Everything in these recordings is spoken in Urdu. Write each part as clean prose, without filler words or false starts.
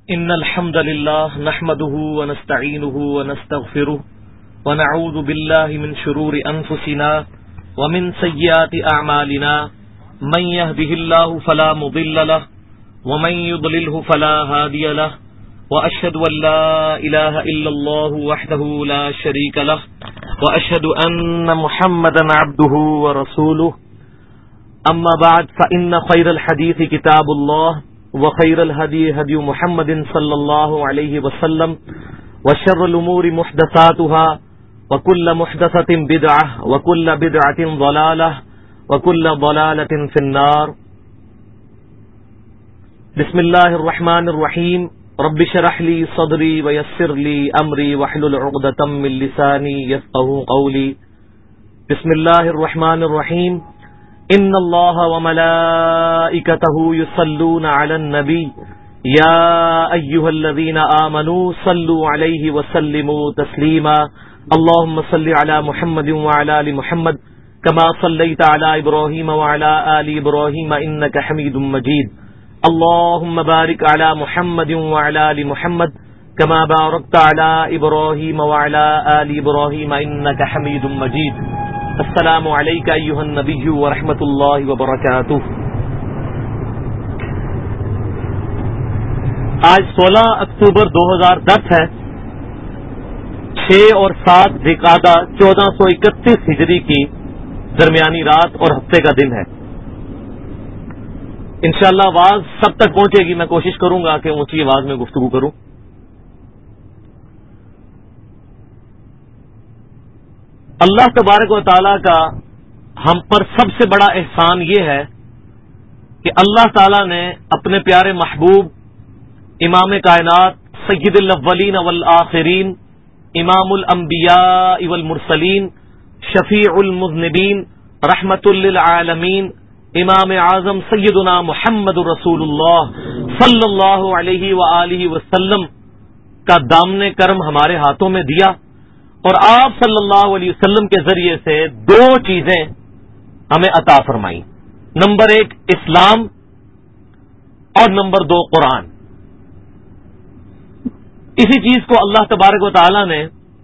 إن الحمد لله نحمده ونستعينه ونستغفره ونعوذ بالله من شرور أنفسنا ومن سيئات أعمالنا من يهده الله فلا مضل له ومن يضلله فلا هادي له وأشهد أن لا إله إلا الله وحده لا شريك له وأشهد أن محمدا عبده ورسوله أما بعد فإن خير الحديث كتاب الله وخير الهدي هدي محمد صلى الله عليه وسلم وشر الأمور محدثاتها وكل محدثة بدعة وكل بدعة ضلالة وكل ضلالة في النار. بسم الله الرحمن الرحيم. رب اشرح لي صدري ويسر لي أمري واحلل عقدة من لساني يفقهوا قولي. بسم الله الرحمن الرحيم. ان اللہ وملائکتہ یصلون علی النبی یا ایھا الذین آمنوا صلوا علیہ وسلموا تسلیما اللهم صل علی محمد وعلی آل محمد کما صلیت علی ابراہیم وعلی آل ابراہیم انک حمید مجید اللهم بارک علی محمد وعلی آل محمد کما بارکت علی ابراہیم وعلی آل ابراہیم انک حمید مجید. السلام علیکم ایھا النبی ورحمۃ اللہ وبرکاتہ. آج 16 اکتوبر 2010 ہے. 6 اور 7 ذوالقعدہ 1431 ہجری کی درمیانی رات اور ہفتے کا دن ہے. انشاءاللہ آواز سب تک پہنچے گی. میں کوشش کروں گا کہ اونچی آواز میں گفتگو کروں. اللہ تبارک و تعالیٰ کا ہم پر سب سے بڑا احسان یہ ہے کہ اللہ تعالیٰ نے اپنے پیارے محبوب امام کائنات سید الاولین والآخرین امام الانبیاء والمرسلین شفیع المذنبین رحمت للعالمین امام اعظم سیدنا محمد رسول اللہ صلی اللہ علیہ وآلہ وسلم کا دامن کرم ہمارے ہاتھوں میں دیا اور آپ صلی اللہ علیہ وسلم کے ذریعے سے 2 چیزیں ہمیں عطا فرمائیں. نمبر 1 اسلام اور نمبر 2 قرآن. اسی چیز کو اللہ تبارک و تعالی نے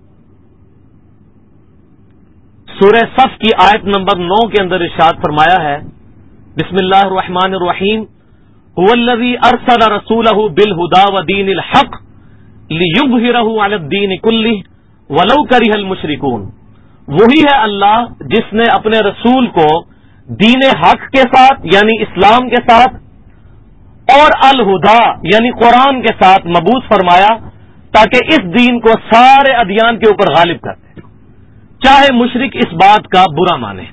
سورہ صف کی آیت نمبر 9 کے اندر ارشاد فرمایا ہے. بسم اللہ الرحمن الرحیم. هو الذی ارسل رسولہ بالہدی ودین الحق لیظہرہ علی الدین کلہ ولو کرہ المشرکون. وہی ہے اللہ جس نے اپنے رسول کو دین حق کے ساتھ یعنی اسلام کے ساتھ اور الہدا یعنی قرآن کے ساتھ مبعوث فرمایا تاکہ اس دین کو سارے ادیان کے اوپر غالب کر دے چاہے مشرک اس بات کا برا مانے.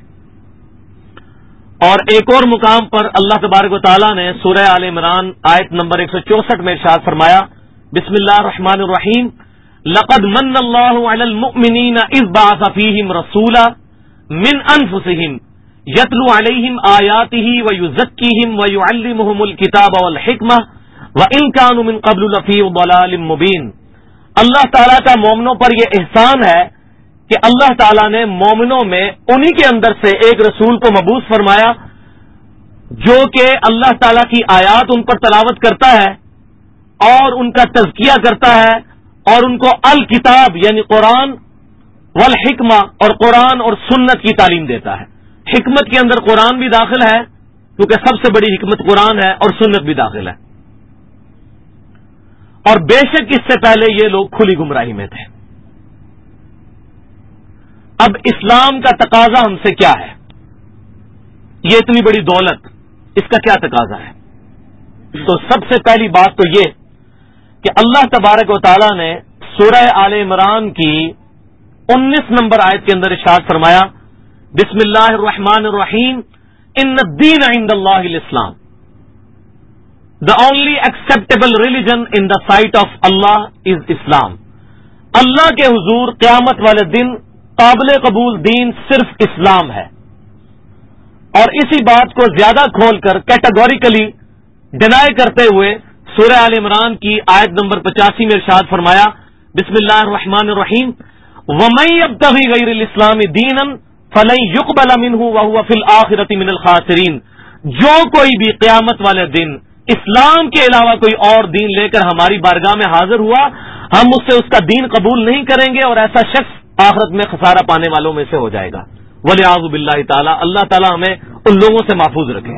اور ایک اور مقام پر اللہ تبارک و تعالیٰ نے سورہ آل عمران آیت نمبر 164 میں ارشاد فرمایا. بسم اللہ الرحمن الرحیم. لقد من اللہ علی المؤمنین اذ بعث فیہم رسولا من انفسہم یتلو علیہم آیاتہ ویزکیہم ویعلمہم الکتاب والحکمہ وان کانوا من قبل لفی ضلال مبین. اللہ تعالیٰ کا مومنوں پر یہ احسان ہے کہ اللہ تعالیٰ نے مومنوں میں انہی کے اندر سے ایک رسول کو مبعوث فرمایا جو کہ اللہ تعالیٰ کی آیات ان پر تلاوت کرتا ہے اور ان کا تزکیہ کرتا ہے اور ان کو الکتاب یعنی قرآن والحکمہ اور قرآن اور سنت کی تعلیم دیتا ہے. حکمت کے اندر قرآن بھی داخل ہے کیونکہ سب سے بڑی حکمت قرآن ہے اور سنت بھی داخل ہے. اور بے شک اس سے پہلے یہ لوگ کھلی گمراہی میں تھے. اب اسلام کا تقاضا ہم سے کیا ہے؟ یہ اتنی بڑی دولت اس کا کیا تقاضا ہے؟ تو سب سے پہلی بات تو یہ کہ اللہ تبارک و تعالیٰ نے سورہ آل عمران کی 19 نمبر آیت کے اندر ارشاد فرمایا. بسم اللہ الرحمن الرحیم. ان الدین عند اللہ الاسلام. The only acceptable religion in the sight of Allah is Islam. اللہ کے حضور قیامت والے دن قابل قبول دین صرف اسلام ہے. اور اسی بات کو زیادہ کھول کر کیٹیگوریکلی ڈینائی کرتے ہوئے سورہ آل عمران کی آیت نمبر 85 میں ارشاد فرمایا. بسم اللہ الرحمن الرحیم. وَمَن يَبْتَغِ غَيْرَ الْإِسْلَامِ دِينًا فَلَن يُقْبَلَ مِنْهُ وَهُوَ فِي الْآخِرَةِ مِنَ الْخَاسِرِينَ. جو کوئی بھی قیامت والے دن اسلام کے علاوہ کوئی اور دین لے کر ہماری بارگاہ میں حاضر ہوا، ہم اس سے اس کا دین قبول نہیں کریں گے، اور ایسا شخص آخرت میں خسارہ پانے والوں میں سے ہو جائے گا۔ وَلِعَاذُ بِاللَّهِ تعالی، اللہ تعالی ہمیں ان لوگوں سے محفوظ رکھے۔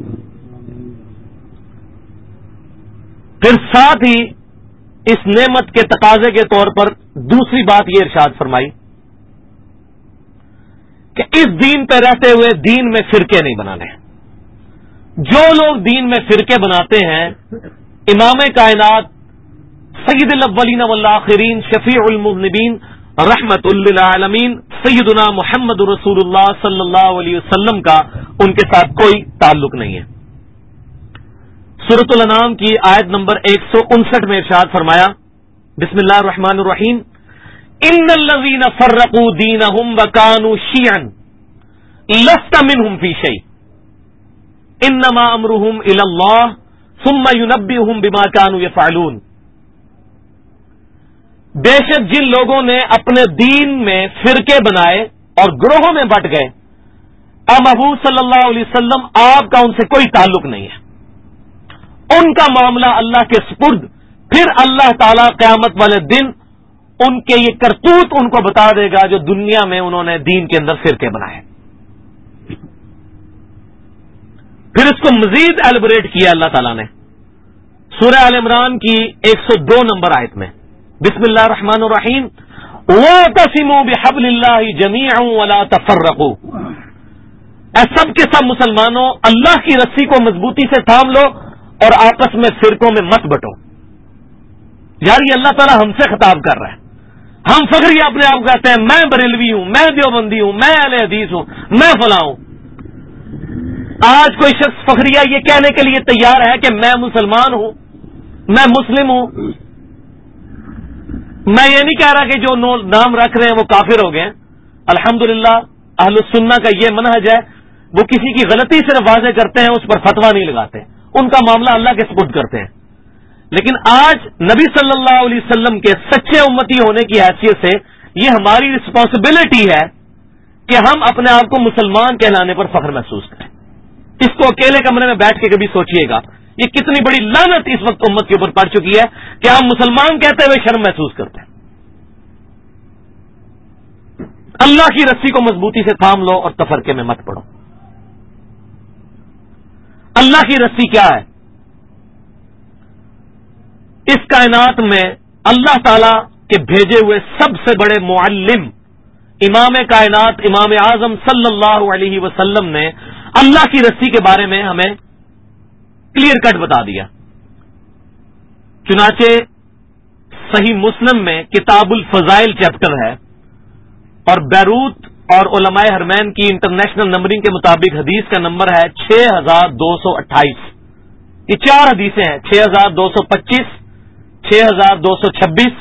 پھر ساتھ ہی اس نعمت کے تقاضے کے طور پر دوسری بات یہ ارشاد فرمائی کہ اس دین پہ رہتے ہوئے دین میں فرقے نہیں بنانے۔ جو لوگ دین میں فرقے بناتے ہیں، امام کائنات سید الاولین والآخرین شفیع المذنبین رحمت للعالمین سیدنا محمد رسول اللہ صلی اللہ علیہ وسلم کا ان کے ساتھ کوئی تعلق نہیں ہے۔ سورۃ الانعام کی آیت نمبر 159 میں ارشاد فرمایا، بسم اللہ الرحمن الرحیم، ان الذین فرقوا دینہم وکانوا شیعا لست منہم فی شیء انما امرهم الی اللہ ثم ینبئہم بما کانوا یفعلون۔ بے شک جن لوگوں نے اپنے دین میں فرقے بنائے اور گروہوں میں بٹ گئے، محبوب صلی اللہ علیہ وسلم آپ کا ان سے کوئی تعلق نہیں ہے، ان کا معاملہ اللہ کے سپرد، پھر اللہ تعالی قیامت والے دن ان کے یہ کرتوت ان کو بتا دے گا جو دنیا میں انہوں نے دین کے اندر فرقے بنائے۔ پھر اس کو مزید ایلیبریٹ کیا اللہ تعالیٰ نے سورہ آل عمران کی 102 نمبر آیت میں، بسم اللہ الرحمن الرحیم، وَاعْتَصِمُوا بِحَبْلِ اللَّهِ جَمِيعًا وَلَا تَفَرَّقُوا، اے سب کے سب مسلمانوں اللہ کی رسی کو مضبوطی سے تھام لو اور آپس میں فرقوں میں مت بٹو۔ یار یہ اللہ تعالیٰ ہم سے خطاب کر رہا ہے۔ ہم فخریہ اپنے آپ کہتے ہیں، میں بریلوی ہوں، میں دیوبندی ہوں، میں اہل حدیث ہوں، میں فلاں ہوں۔ آج کوئی شخص فخریہ یہ کہنے کے لیے تیار ہے کہ میں مسلمان ہوں، میں مسلم ہوں۔ میں یہ نہیں کہہ رہا کہ جو نام رکھ رہے ہیں وہ کافر ہو گئے ہیں۔ الحمدللہ اہل السنہ کا یہ منہج ہے، وہ کسی کی غلطی صرف واضح کرتے ہیں، اس پر فتویٰ نہیں لگاتے، ان کا معاملہ اللہ کے سپرد کرتے ہیں۔ لیکن آج نبی صلی اللہ علیہ وسلم کے سچے امتی ہونے کی حیثیت سے یہ ہماری رسپانسبلٹی ہے کہ ہم اپنے آپ کو مسلمان کہلانے پر فخر محسوس کریں۔ اس کو اکیلے کمرے میں بیٹھ کے کبھی سوچئے گا، یہ کتنی بڑی لعنت اس وقت امت کے اوپر پڑ چکی ہے کہ ہم مسلمان کہتے ہوئے شرم محسوس کرتے ہیں۔ اللہ کی رسی کو مضبوطی سے تھام لو اور تفرقے میں مت پڑو۔ اللہ کی رسی کیا ہے؟ اس کائنات میں اللہ تعالی کے بھیجے ہوئے سب سے بڑے معلم امام کائنات امام اعظم صلی اللہ علیہ وسلم نے اللہ کی رسی کے بارے میں ہمیں کلیئر کٹ بتا دیا۔ چنانچہ صحیح مسلم میں کتاب الفضائل چیپٹر ہے، اور بیروت اور علماء حرمین کی انٹرنیشنل نمبرنگ کے مطابق حدیث کا نمبر ہے 6228۔ یہ 4 حدیثیں ہیں، 6225، 6226،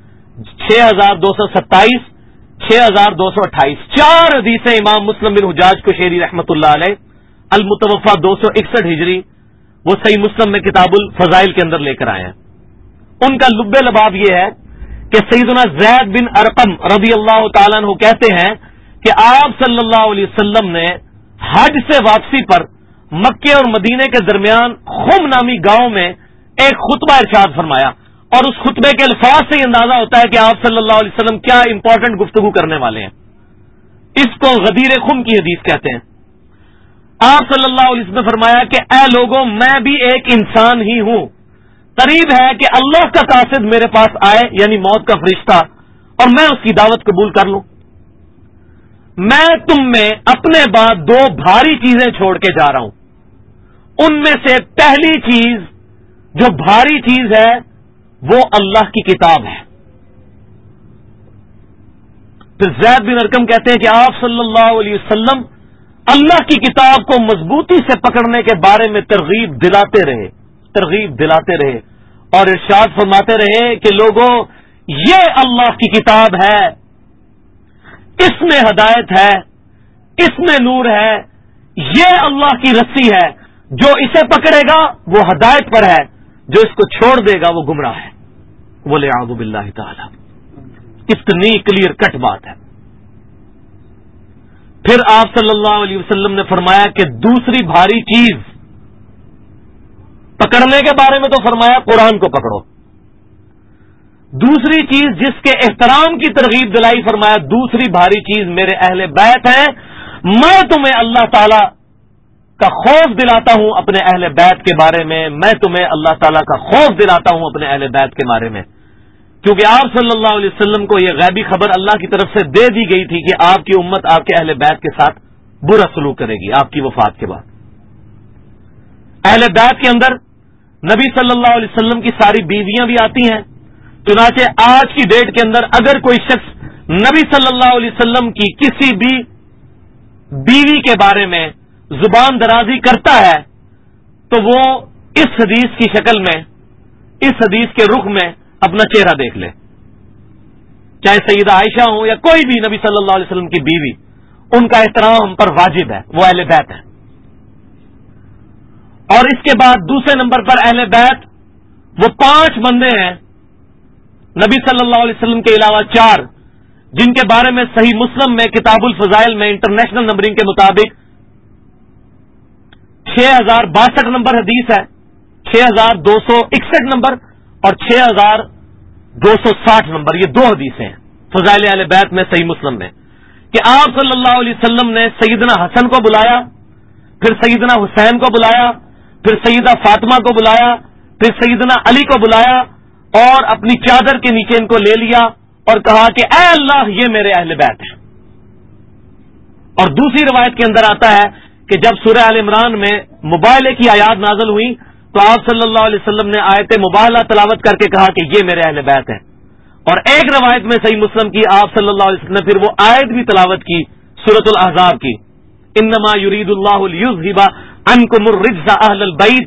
6227، 6228، 4 حدیثیں امام مسلم بن حجاج قشیری رحمۃ اللہ علیہ المتوفى 261 ہجری وہ صحیح مسلم میں کتاب الفضائل کے اندر لے کر آئے ہیں۔ ان کا لب لباب یہ ہے کہ سیدنا زید بن ارقم رضی اللہ تعالیٰ عنہ کہتے ہیں کہ آپ صلی اللہ علیہ وسلم نے حج سے واپسی پر مکے اور مدینے کے درمیان خم نامی گاؤں میں ایک خطبہ ارشاد فرمایا، اور اس خطبے کے الفاظ سے یہ اندازہ ہوتا ہے کہ آپ صلی اللہ علیہ وسلم کیا امپورٹنٹ گفتگو کرنے والے ہیں۔ اس کو غدیر خم کی حدیث کہتے ہیں۔ آپ صلی اللہ علیہ وسلم نے فرمایا کہ اے لوگوں، میں بھی ایک انسان ہی ہوں، قریب ہے کہ اللہ کا قاصد میرے پاس آئے، یعنی موت کا فرشتہ، اور میں اس کی دعوت قبول کر لوں۔ میں تم میں اپنے بعد 2 بھاری چیزیں چھوڑ کے جا رہا ہوں، ان میں سے پہلی چیز جو بھاری چیز ہے وہ اللہ کی کتاب ہے۔ پھر زید بن ارقم کہتے ہیں کہ آپ صلی اللہ علیہ وسلم اللہ کی کتاب کو مضبوطی سے پکڑنے کے بارے میں ترغیب دلاتے رہے اور ارشاد فرماتے رہے کہ لوگوں، یہ اللہ کی کتاب ہے، اس میں ہدایت ہے، اس میں نور ہے، یہ اللہ کی رسی ہے، جو اسے پکڑے گا وہ ہدایت پر ہے، جو اس کو چھوڑ دے گا وہ گمراہ ہے۔ وَلِعَاذُ بِاللَّهِ تَعَالَى، کتنی کلیئر کٹ بات ہے۔ پھر آپ صلی اللہ علیہ وسلم نے فرمایا کہ دوسری بھاری چیز، پکڑنے کے بارے میں تو فرمایا قرآن کو پکڑو. دوسری چیز جس کے احترام کی ترغیب دلائی فرمایا دوسری بھاری چیز میرے اہل بیت ہیں. میں تمہیں اللہ تعالی کا خوف دلاتا ہوں اپنے اہل بیت کے بارے میں. میں تمہیں اللہ تعالی کا خوف دلاتا ہوں اپنے اہل بیت کے بارے میں. کیونکہ آپ صلی اللہ علیہ وسلم کو یہ غیبی خبر اللہ کی طرف سے دے دی گئی تھی کہ آپ کی امت آپ کے اہل بیت کے ساتھ برا سلوک کرے گی آپ کی وفات کے بعد. اہل بیت کے اندر نبی صلی اللہ علیہ وسلم کی ساری بیویاں بھی آتی ہیں. چنانچہ آج کی ڈیٹ کے اندر اگر کوئی شخص نبی صلی اللہ علیہ وسلم کی کسی بھی بیوی کے بارے میں زبان درازی کرتا ہے تو وہ اس حدیث کی شکل میں اس حدیث کے رخ میں اپنا چہرہ دیکھ لے. چاہے سیدہ عائشہ ہوں یا کوئی بھی نبی صلی اللہ علیہ وسلم کی بیوی, ان کا احترام ہم پر واجب ہے, وہ اہل بیت ہیں. اور اس کے بعد دوسرے نمبر پر اہل بیت وہ 5 بندے ہیں نبی صلی اللہ علیہ وسلم کے علاوہ 4 جن کے بارے میں صحیح مسلم میں کتاب الفضائل میں انٹرنیشنل نمبرنگ کے مطابق 6062 نمبر حدیث ہے, 6261 نمبر اور 6260 نمبر. یہ 2 حدیثیں ہیں فضائل اہل بیت میں صحیح مسلم میں کہ آپ صلی اللہ علیہ وسلم نے سیدنا حسن کو بلایا, پھر سیدنا حسین کو بلایا, پھر سیدہ فاطمہ کو بلایا, پھر سیدنا علی کو بلایا اور اپنی چادر کے نیچے ان کو لے لیا اور کہا کہ اے اللہ یہ میرے اہل بیت ہیں. اور دوسری روایت کے اندر آتا ہے کہ جب سورہ آل عمران میں مباہلے کی آیات نازل ہوئی تو آپ صلی اللہ علیہ وسلم نے آیت مباہلہ تلاوت کر کے کہا کہ یہ میرے اہل بیت ہیں. اور ایک روایت میں صحیح مسلم کی آپ صلی اللہ علیہ وسلم نے پھر وہ آیت بھی تلاوت کی سورۃ الاحزاب کی, انما یرید اللہ لیذھب عنکم الرجس اہل البیت,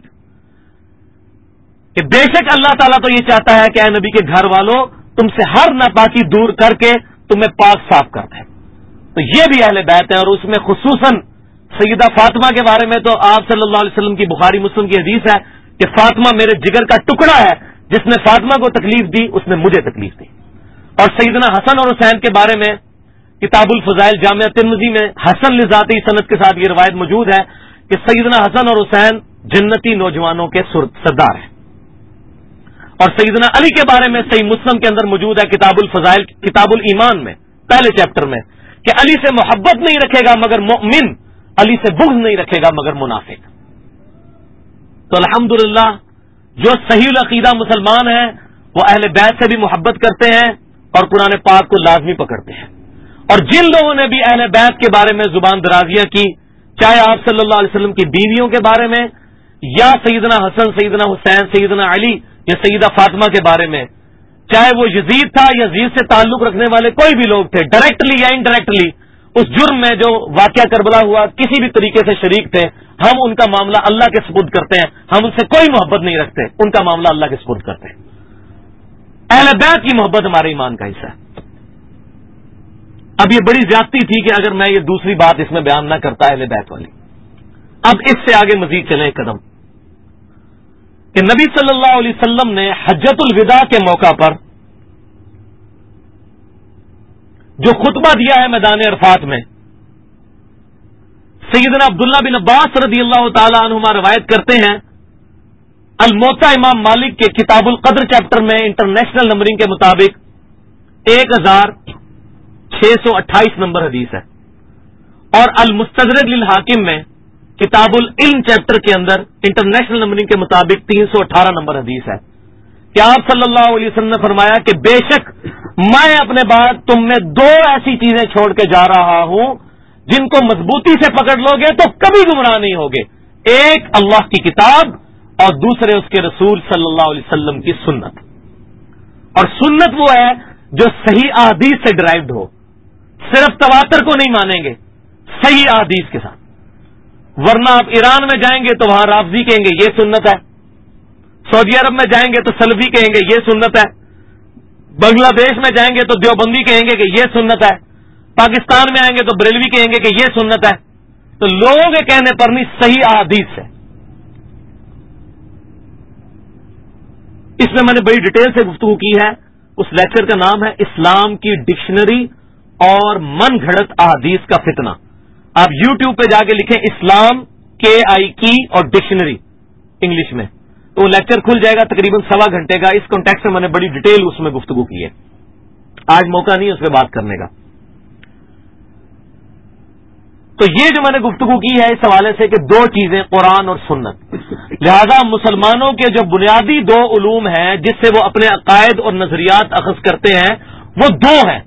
کہ بے شک اللہ تعالیٰ تو یہ چاہتا ہے کہ اے نبی کے گھر والوں تم سے ہر ناپاکی دور کر کے تمہیں پاک صاف کرتے ہیں. تو یہ بھی اہل بیت ہیں. اور اس میں خصوصاً سیدہ فاطمہ کے بارے میں تو آپ صلی اللہ علیہ وسلم کی بخاری مسلم کی حدیث ہے کہ فاطمہ میرے جگر کا ٹکڑا ہے, جس نے فاطمہ کو تکلیف دی اس نے مجھے تکلیف دی. اور سیدنا حسن اور حسین کے بارے میں کتاب الفضائل جامعہ ترمذی میں حسن لذاتی سند کے ساتھ یہ روایت موجود ہے کہ سیدنا حسن اور حسین جنتی نوجوانوں کے سردار ہیں. اور سیدنا علی کے بارے میں صحیح مسلم کے اندر موجود ہے کتاب الفضائل کتاب الایمان میں پہلے چیپٹر میں کہ علی سے محبت نہیں رکھے گا مگر مؤمن, علی سے بغض نہیں رکھے گا مگر منافق. تو الحمدللہ جو صحیح العقیدہ مسلمان ہیں وہ اہل بیت سے بھی محبت کرتے ہیں اور قرآن پاک کو لازمی پکڑتے ہیں. اور جن لوگوں نے بھی اہل بیت کے بارے میں زبان درازیاں کی, چاہے آپ صلی اللہ علیہ وسلم کی بیویوں کے بارے میں یا سیدنا حسن, سیدنا حسین, سیدنا علی یا سیدہ فاطمہ کے بارے میں, چاہے وہ یزید تھا, یزید سے تعلق رکھنے والے کوئی بھی لوگ تھے ڈائریکٹلی یا انڈائریکٹلی اس جرم میں جو واقعہ کربلا ہوا کسی بھی طریقے سے شریک تھے, ہم ان کا معاملہ اللہ کے سپرد کرتے ہیں. ہم ان سے کوئی محبت نہیں رکھتے, ان کا معاملہ اللہ کے سپرد کرتے ہیں. اہل بیت کی محبت ہمارے ایمان کا حصہ ہے. اب یہ بڑی زیادتی تھی کہ اگر میں یہ دوسری بات اس میں بیان نہ کرتا اہل بیت والی. اب اس سے آگے مزید چلیں ایک قدم کہ نبی صلی اللہ علیہ وسلم نے حجۃ الوداع کے موقع پر جو خطبہ دیا ہے میدان عرفات میں, سیدنا عبداللہ بن عباس رضی اللہ تعالی عنہما روایت کرتے ہیں الموطا امام مالک کے کتاب القدر چیپٹر میں انٹرنیشنل نمبرنگ کے مطابق 1628 نمبر حدیث ہے, اور المستدرک للحاکم میں کتاب العلم چیپٹر کے اندر انٹرنیشنل نمبرنگ کے مطابق 318 نمبر حدیث ہے کہ آپ صلی اللہ علیہ وسلم نے فرمایا کہ بے شک میں اپنے بعد تم میں 2 ایسی چیزیں چھوڑ کے جا رہا ہوں جن کو مضبوطی سے پکڑ لو گے تو کبھی گمراہ نہیں ہوگے. ایک اللہ کی کتاب اور دوسرے اس کے رسول صلی اللہ علیہ وسلم کی سنت. اور سنت وہ ہے جو صحیح احادیث سے ڈرائیوڈ ہو, صرف تواتر کو نہیں مانیں گے, صحیح احادیث کے ساتھ. ورنہ آپ ایران میں جائیں گے تو وہاں رافضی کہیں گے یہ سنت ہے, سعودی عرب میں جائیں گے تو سلفی کہیں گے یہ سنت ہے, بنگلہ دیش میں جائیں گے تو دیوبندی کہیں گے کہ یہ سنت ہے, پاکستان میں آئیں گے تو بریلوی کہیں گے کہ یہ سنت ہے. تو لوگوں کے کہنے پر نہیں, صحیح احادیث ہے. اس میں نے بڑی ڈیٹیل سے گفتگو کی ہے. اس لیکچر کا نام ہے اسلام کی ڈکشنری اور من گھڑت احادیث کا فتنہ. آپ یوٹیوب پہ جا کے لکھیں اسلام KI اور ڈکشنری انگلش میں, تو وہ لیکچر کھل جائے گا تقریباً 1.25 گھنٹے کا. اس کانٹیکسٹ میں میں نے بڑی ڈیٹیل اس میں گفتگو کی ہے. آج موقع نہیں ہے اس پہ بات کرنے کا. تو یہ جو میں نے گفتگو کی ہے اس حوالے سے کہ 2 چیزیں قرآن اور سنت، لہذا مسلمانوں کے جو بنیادی 2 علوم ہیں جس سے وہ اپنے عقائد اور نظریات اخذ کرتے ہیں وہ 2 ہیں،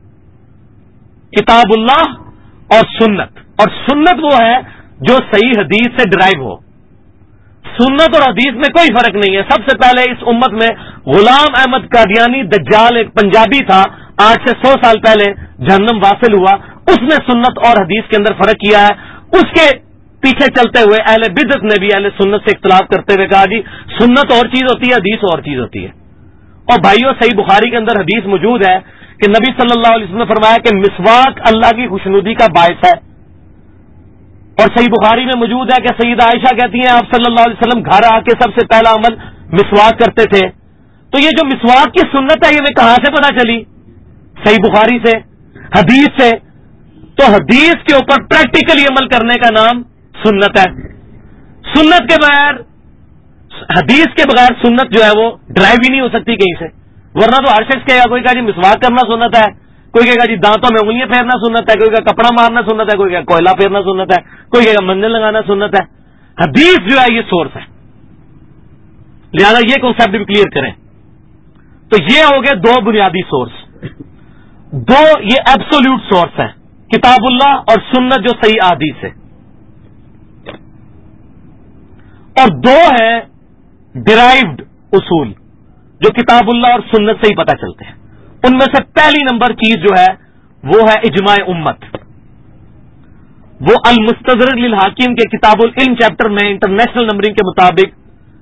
کتاب اللہ اور سنت. اور سنت وہ ہے جو صحیح حدیث سے ڈرائیو ہو. سنت اور حدیث میں کوئی فرق نہیں ہے. سب سے پہلے اس امت میں غلام احمد قادیانی دجال ایک پنجابی تھا، 8 سے 100 سال پہلے جہنم واصل ہوا. اس نے سنت اور حدیث کے اندر فرق کیا ہے. اس کے پیچھے چلتے ہوئے اہل بدعت نے بھی اہل سنت سے اختلاف کرتے ہوئے کہا جی سنت اور چیز ہوتی ہے، حدیث اور چیز ہوتی ہے. اور بھائیو صحیح بخاری کے اندر حدیث موجود ہے کہ نبی صلی اللہ علیہ وسلم نے فرمایا کہ مسواک اللہ کی خوشنودی کا باعث ہے. اور صحیح بخاری میں موجود ہے کہ سیدہ عائشہ کہتی ہیں آپ صلی اللہ علیہ وسلم گھر آ کے سب سے پہلا عمل مسواک کرتے تھے. تو یہ جو مسواک کی سنت ہے یہ ہمیں کہاں سے پتہ چلی؟ صحیح بخاری سے، حدیث سے. تو حدیث کے اوپر پریکٹیکلی عمل کرنے کا نام سنت ہے. سنت کے بغیر، حدیث کے بغیر سنت جو ہے وہ ڈرائیو ہی نہیں ہو سکتی کہیں سے. ورنہ تو ہر شخص کہے گا، کوئی کہا جی مسواک کرنا سنت ہے، کوئی کہے گا جی دانتوں میں انگلیاں پھیرنا سنت ہے، کوئی کہا کپڑا مارنا سنت ہے، کوئی کہا کوئلہ پھیرنا سنت ہے، کوئی کہے گا منجن لگانا سنت ہے. حدیث جو ہے یہ سورس ہے. لہذا یہ کنسپٹ بھی کلیئر کریں. تو یہ ہو گئے 2 بنیادی سورس. 2 یہ ایبسولوٹ سورس ہیں، کتاب اللہ اور سنت جو صحیح احادیث ہے. اور 2 ہیں ڈرائیوڈ اصول جو کتاب اللہ اور سنت سے ہی پتہ چلتے ہیں. ان میں سے پہلی نمبر چیز جو ہے وہ ہے اجماع امت. وہ المستدرک للحاکم کے کتاب العلم چیپٹر میں انٹرنیشنل نمبرنگ کے مطابق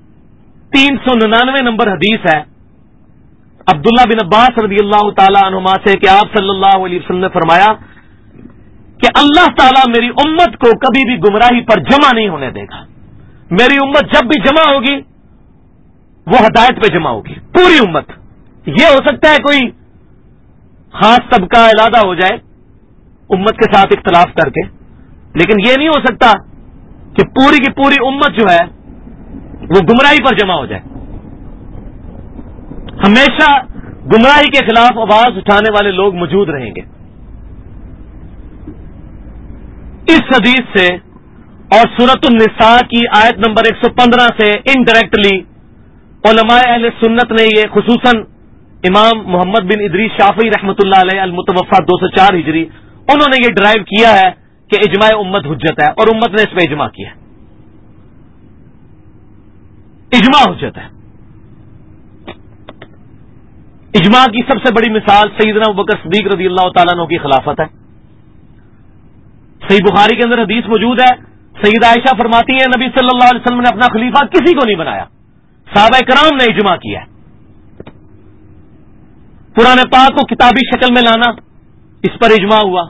399 نمبر حدیث ہے عبداللہ بن عباس رضی اللہ تعالی عنہما سے کہ آپ صلی اللہ علیہ وسلم نے فرمایا کہ اللہ تعالیٰ میری امت کو کبھی بھی گمراہی پر جمع نہیں ہونے دے گا. میری امت جب بھی جمع ہوگی وہ ہدایت پہ جمع ہوگی، پوری امت. یہ ہو سکتا ہے کوئی خاص طبقہ علیحدہ ہو جائے امت کے ساتھ اختلاف کر کے، لیکن یہ نہیں ہو سکتا کہ پوری کی پوری امت جو ہے وہ گمراہی پر جمع ہو جائے. ہمیشہ گمراہی کے خلاف آواز اٹھانے والے لوگ موجود رہیں گے. اس حدیث سے اور سورۃ النساء کی آیت نمبر 115 سے انڈائریکٹلی علماء اہل سنت نے یہ خصوصاً امام محمد بن ادریس شافعی رحمۃ اللہ علیہ المتوفا 204 ہجری انہوں نے یہ ڈرائیو کیا ہے کہ اجماع امت حجت ہے، اور امت نے اس پہ اجماع کیا ہے. اجماع حجت ہے. اجماع کی سب سے بڑی مثال سیدنا ابوبکر صدیق رضی اللہ تعالیٰ عنہ کی خلافت ہے. صحیح بخاری کے اندر حدیث موجود ہے، سیدہ عائشہ فرماتی ہیں نبی صلی اللہ علیہ وسلم نے اپنا خلیفہ کسی کو نہیں بنایا، صحابہ کرام نے اجماع کیا ہے. قرآن پاک کو کتابی شکل میں لانا، اس پر اجماع ہوا.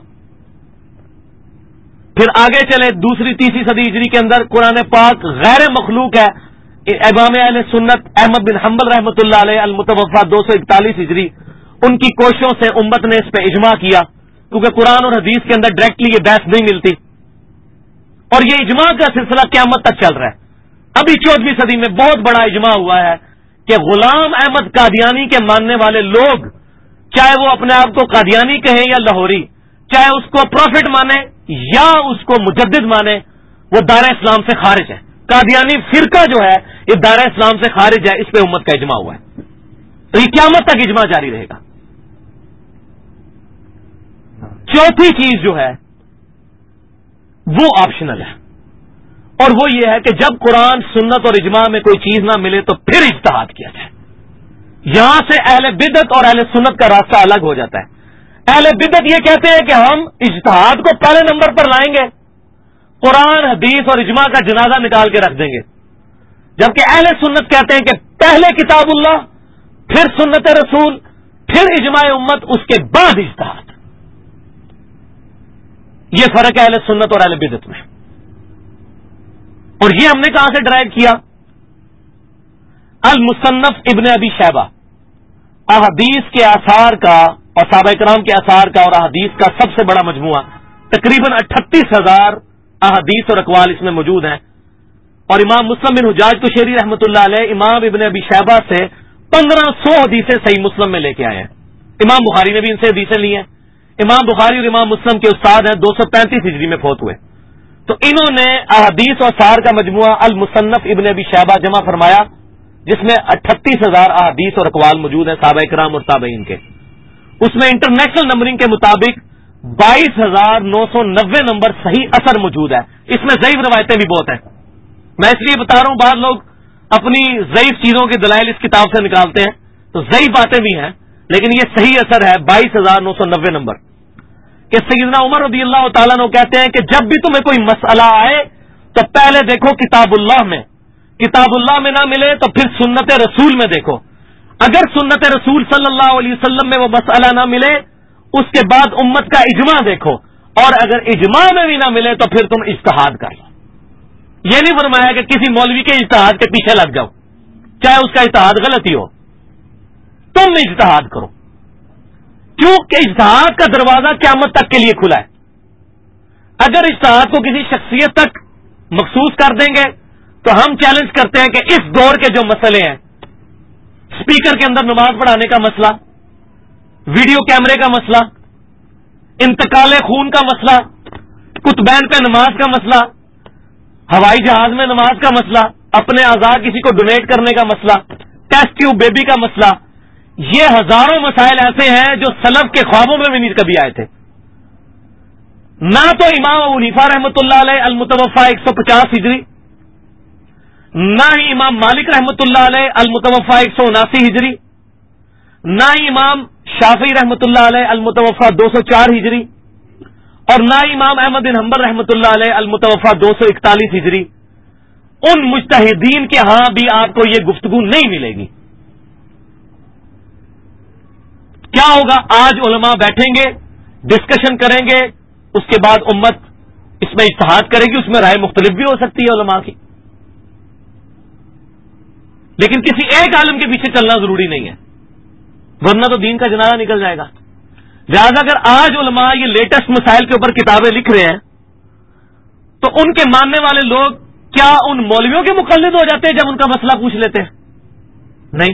پھر آگے چلے 2ری-3ری صدی ہجری کے اندر قرآن پاک غیر مخلوق ہے. امام اہل سنت احمد بن حنبل رحمۃ اللہ علیہ المتوفا 241 ہجری ان کی کوششوں سے امت نے اس پہ اجماع کیا، کیونکہ قرآن اور حدیث کے اندر ڈائریکٹلی یہ بحث نہیں ملتی. اور یہ اجماع کا سلسلہ قیامت تک چل رہا ہے. ابھی 14ویں صدی میں بہت بڑا اجماع ہوا ہے کہ غلام احمد قادیانی کے ماننے والے لوگ، چاہے وہ اپنے آپ کو قادیانی کہیں یا لاہوری، چاہے اس کو پروفٹ مانے یا اس کو مجدد مانے، وہ دار اسلام سے خارج ہے. قادیانی فرقہ جو ہے یہ دار اسلام سے خارج ہے. اس پہ امت کا اجماع ہوا ہے. تو یہ قیامت تک اجماع جاری رہے گا. چوتھی چیز جو ہے وہ آپشنل ہے، اور وہ یہ ہے کہ جب قرآن سنت اور اجماع میں کوئی چیز نہ ملے تو پھر اجتہاد کیا جائے. یہاں سے اہل بدعت اور اہل سنت کا راستہ الگ ہو جاتا ہے. اہل بدعت یہ کہتے ہیں کہ ہم اجتہاد کو پہلے نمبر پر لائیں گے، قرآن حدیث اور اجماع کا جنازہ نکال کے رکھ دیں گے، جبکہ اہل سنت کہتے ہیں کہ پہلے کتاب اللہ، پھر سنت رسول، پھر اجماع امت، اس کے بعد اجتہاد. یہ فرق ہے اہل سنت اور اہل بدعت میں. اور یہ ہم نے کہاں سے ڈرائیو کیا؟ المصنف ابن ابی شیبہ احادیث کے آثار کا اور صحابہ کرام کے آثار کا اور احادیث کا سب سے بڑا مجموعہ، تقریباً 38,000 احادیث اور اقوال اس میں موجود ہیں. اور امام مسلم بن حجاج قشیری رحمۃ اللہ علیہ امام ابن ابی شیبہ سے 1500 حدیثیں صحیح مسلم میں لے کے آئے ہیں. امام بخاری نے بھی ان سے حدیثیں لی ہیں. امام بخاری اور امام مسلم کے استاد ہیں, 235 ہجری میں فوت ہوئے. تو انہوں نے احادیث اور سار کا مجموعہ المصنف ابن ابی شیبہ جمع فرمایا, جس میں 38,000 احادیث اور اقوال موجود ہیں صحابہ کرام اور تابعین کے. اس میں انٹرنیشنل نمبرنگ کے مطابق 22,990 نمبر صحیح اثر موجود ہے. اس میں ضعیف روایتیں بھی بہت ہیں. میں اس لیے بتا رہا ہوں, بعض لوگ اپنی ضعیف چیزوں کے دلائل اس کتاب سے نکالتے ہیں, تو ضعیف باتیں بھی ہیں, لیکن یہ صحیح اثر ہے 22,990 نمبر. کہ سیدنا عمر رضی اللہ تعالیٰ عنہ کہتے ہیں کہ جب بھی تمہیں کوئی مسئلہ آئے تو پہلے دیکھو کتاب اللہ میں, کتاب اللہ میں نہ ملے تو پھر سنت رسول میں دیکھو. اگر سنت رسول صلی اللہ علیہ وسلم میں وہ مسئلہ نہ ملے, اس کے بعد امت کا اجماع دیکھو, اور اگر اجماع میں بھی نہ ملے تو پھر تم اجتہاد کر لو. یہ نہیں فرمایا کہ کسی مولوی کے اجتہاد کے پیچھے لگ جاؤ, چاہے اس کا اجتہاد غلط ہی ہو, تم اجتہاد کرو, کیونکہ اجتہاد کا دروازہ قیامت تک کے لیے کھلا ہے. اگر اجتہاد کو کسی شخصیت تک مخصوص کر دیں گے تو ہم چیلنج کرتے ہیں کہ اس دور کے جو مسئلے ہیں, اسپیکر کے اندر نماز پڑھانے کا مسئلہ, ویڈیو کیمرے کا مسئلہ, انتقال خون کا مسئلہ, کتبین پہ نماز کا مسئلہ, ہوائی جہاز میں نماز کا مسئلہ, اپنے اعضاء کسی کو ڈونیٹ کرنے کا مسئلہ, ٹیسٹ ٹیوب بیبی کا مسئلہ, یہ ہزاروں مسائل ایسے ہیں جو سلف کے خوابوں میں بھی نہیں کبھی آئے تھے. نہ تو امام ابو حنیفہ رحمۃ اللہ علیہ المتوفا 150 ہجری, نہ ہی امام مالک رحمۃ اللہ علیہ المتوفا 179 ہجری, نہ ہی امام شافعی رحمۃ اللہ علیہ المتوفا 204 ہجری, اور نہ ہی امام احمد بن حنبل رحمۃ اللہ علیہ المتوفا 241 ہجری. ان مجتہدین کے ہاں بھی آپ کو یہ گفتگو نہیں ملے گی. کیا ہوگا؟ آج علماء بیٹھیں گے, ڈسکشن کریں گے, اس کے بعد امت اس میں اجتہاد کرے گی, اس میں رائے مختلف بھی ہو سکتی ہے علماء کی, لیکن کسی ایک عالم کے پیچھے چلنا ضروری نہیں ہے, ورنہ تو دین کا جنازہ نکل جائے گا. لہذا اگر آج علماء یہ لیٹسٹ مسائل کے اوپر کتابیں لکھ رہے ہیں تو ان کے ماننے والے لوگ کیا ان مولویوں کے مقلد ہو جاتے ہیں جب ان کا مسئلہ پوچھ لیتے ہیں؟ نہیں,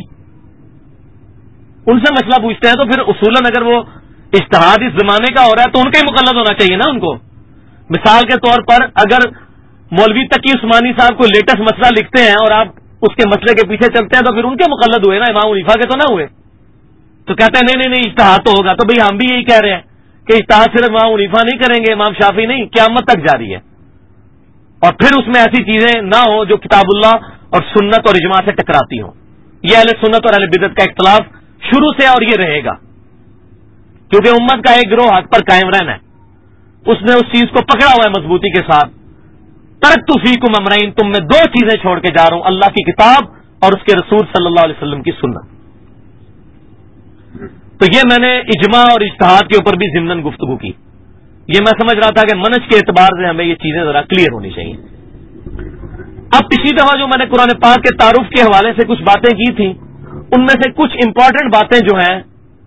ان سے مسئلہ پوچھتے ہیں تو پھر اصولاً اگر وہ اجتہاد اس زمانے کا ہو رہا ہے تو ان کا ہی مقلد ہونا چاہیے نا ان کو. مثال کے طور پر اگر مولوی تقی عثمانی صاحب کوئی لیٹسٹ مسئلہ لکھتے ہیں اور آپ اس کے مسئلے کے پیچھے چلتے ہیں تو پھر ان کے مقلد ہوئے نا, امام حنیفہ کے تو نہ ہوئے. تو کہتے ہیں نہیں اجتہاد تو ہوگا. تو بھئی ہم بھی یہی کہہ رہے ہیں کہ اجتہاد صرف امام حنیفہ نہیں کریں گے, امام شافعی نہیں, قیامت تک جاری ہے. اور پھر اس میں ایسی چیزیں نہ ہو جو کتاب اللہ اور سنت اور اجماع سے ٹکراتی ہوں. یہ اہل سنت اور اہل بدعت کا اختلاف شروع سے اور یہ رہے گا, کیونکہ امت کا ایک گروہ حق پر قائم رہنا ہے, اس نے اس چیز کو پکڑا ہوا ہے مضبوطی کے ساتھ. ترکت فیکم امرین, تم میں دو چیزیں چھوڑ کے جا رہا ہوں, اللہ کی کتاب اور اس کے رسول صلی اللہ علیہ وسلم کی سنت. تو یہ میں نے اجماع اور اجتہاد کے اوپر بھی ضمناً گفتگو کی. یہ میں سمجھ رہا تھا کہ منہج کے اعتبار سے ہمیں یہ چیزیں ذرا کلیئر ہونی چاہیے. اب پچھلی دفعہ جو میں نے قرآن پاک کے تعارف کے حوالے سے کچھ باتیں کی تھیں, ان میں سے کچھ امپورٹنٹ باتیں جو ہیں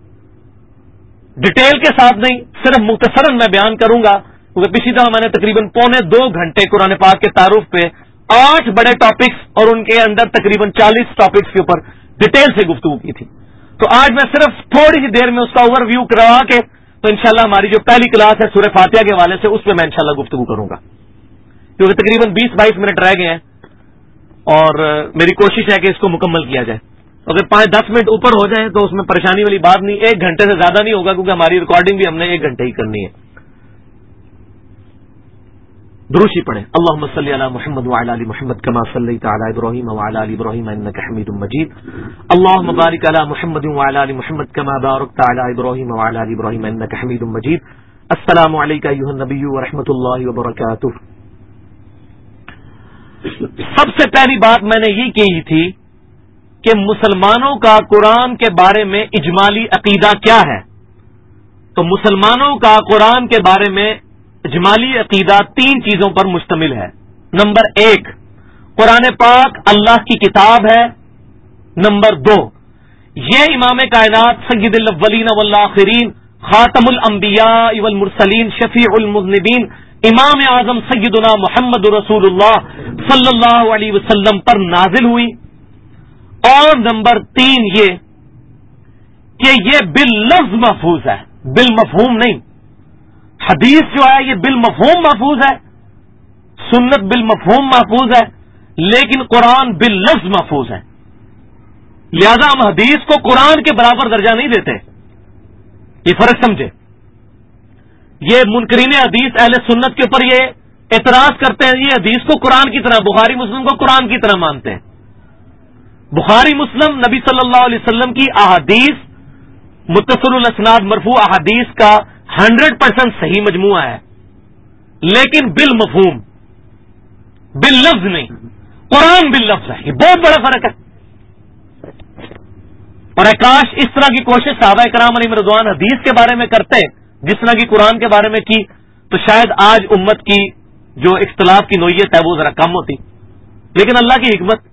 ڈیٹیل کے ساتھ نہیں, صرف مختصراً میں بیان کروں گا, کیونکہ پچھلی دفعہ میں نے تقریباً 2.25 گھنٹے قرآن پاک کے تعارف پہ 8 بڑے ٹاپکس اور ان کے اندر تقریباً 40 ٹاپکس کے اوپر ڈیٹیل سے گفتگو کی تھی. تو آج میں صرف تھوڑی سی دیر میں اس کا اوور ویو کروا کے تو انشاءاللہ ہماری جو پہلی کلاس ہے سورہ فاتحہ کے حوالے سے اس پہ میں انشاءاللہ گفتگو کروں گا, کیونکہ تقریباً 20-22 منٹ رہ گئے ہیں اور میری کوشش ہے کہ اس کو مکمل کیا جائے. اگر 5-10 منٹ اوپر ہو جائیں تو اس میں پریشانی والی بات نہیں, 1 گھنٹے سے زیادہ نہیں ہوگا, کیونکہ ہماری ریکارڈنگ بھی ہم نے 1 گھنٹے ہی کرنی ہے. دروشی پڑھیں. اللهم صل علی محمد وعلی ال محمد کما صلیت علی ابراہیم وعلی ال ابراہیم انک حمید مجید. اللهم بارک علی محمد وعلی ال محمد کما بارکت علی ابراہیم وعلی ال ابراہیم انک حمید مجید. السلام علیکم ایھا النبی ورحمۃ اللہ وبرکاتہ. سب سے پہلی بات میں نے یہ کہی تھی کہ مسلمانوں کا قرآن کے بارے میں اجمالی عقیدہ کیا ہے. تو مسلمانوں کا قرآن کے بارے میں اجمالی عقیدہ 3 چیزوں پر مشتمل ہے. نمبر 1, قرآن پاک اللہ کی کتاب ہے. نمبر 2, یہ امام کائنات سید الاولین والآخرین خاتم الانبیاء والمرسلین شفیع المذنبین امام اعظم سیدنا محمد رسول اللہ صلی اللہ علیہ وسلم پر نازل ہوئی، اور نمبر 3 یہ کہ یہ باللفظ محفوظ ہے، بالمفہوم نہیں۔ حدیث جو ہے یہ بالمفہوم محفوظ ہے، سنت بالمفہوم محفوظ ہے، لیکن قرآن باللفظ محفوظ ہے۔ لہذا ہم حدیث کو قرآن کے برابر درجہ نہیں دیتے، یہ فرق سمجھے۔ یہ منکرین حدیث اہل سنت کے اوپر یہ اعتراض کرتے ہیں، یہ حدیث کو قرآن کی طرح، بخاری مسلم کو قرآن کی طرح مانتے ہیں۔ بخاری مسلم نبی صلی اللہ علیہ وسلم کی احادیث، متصل الاسناد مرفوع احادیث کا 100% صحیح مجموعہ ہے، لیکن بالمفہوم، باللفظ نہیں۔ قرآن باللفظ ہے، یہ بہت بڑا فرق ہے۔ اور کاش اس طرح کی کوشش صحابہ کرام علیہم رضوان حدیث کے بارے میں کرتے جس طرح کی قرآن کے بارے میں کی، تو شاید آج امت کی جو اختلاف کی نوعیت ہے وہ ذرا کم ہوتی، لیکن اللہ کی حکمت۔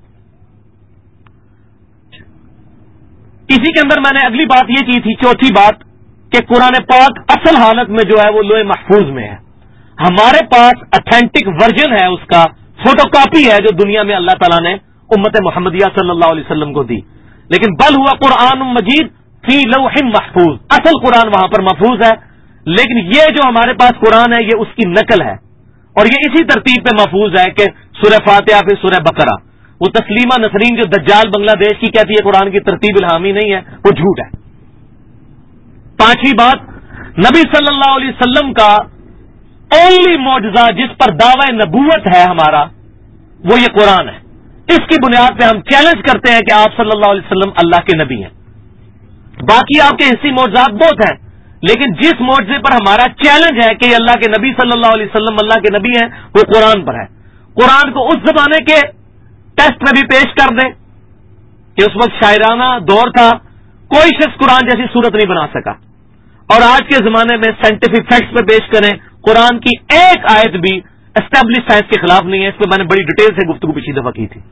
اسی کے اندر میں نے اگلی بات یہ کی تھی، چوتھی بات، کہ قرآن پاک اصل حالت میں جو ہے وہ لوح محفوظ میں ہے۔ ہمارے پاس اتھینٹک ورژن ہے، اس کا فوٹو کاپی ہے جو دنیا میں اللہ تعالیٰ نے امت محمدیہ صلی اللہ علیہ وسلم کو دی، لیکن بل ہوا قرآن مجید فی لوح محفوظ، اصل قرآن وہاں پر محفوظ ہے، لیکن یہ جو ہمارے پاس قرآن ہے یہ اس کی نقل ہے، اور یہ اسی ترتیب پہ محفوظ ہے کہ سورہ فاتحہ پھر سورہ بقرہ۔ وہ تسلیمہ نسرین جو دجال بنگلہ دیش کی کہتی ہے قرآن کی ترتیب الہامی نہیں ہے، وہ جھوٹ ہے۔ پانچویں بات، نبی صلی اللہ علیہ وسلم کا اونلی معجزہ جس پر دعوی نبوت ہے ہمارا، وہ یہ قرآن ہے۔ اس کی بنیاد پہ ہم چیلنج کرتے ہیں کہ آپ صلی اللہ علیہ وسلم اللہ کے نبی ہیں۔ باقی آپ کے حصی معجزات بہت ہیں، لیکن جس معجزے پر ہمارا چیلنج ہے کہ اللہ کے نبی صلی اللہ علیہ وسلم اللہ کے نبی ہیں، وہ قرآن پر ہے۔ قرآن کو اس زمانے کے ٹیسٹ میں بھی پیش کر دیں کہ اس وقت شاعرانہ دور تھا، کوئی شخص قرآن جیسی صورت نہیں بنا سکا، اور آج کے زمانے میں سائنٹیفک فیکٹس پہ پیش کریں، قرآن کی ایک آیت بھی اسٹیبلش سائنس کے خلاف نہیں ہے۔ اس پہ میں نے بڑی ڈیٹیل سے گفتگو پچھلی دفعہ کی تھی۔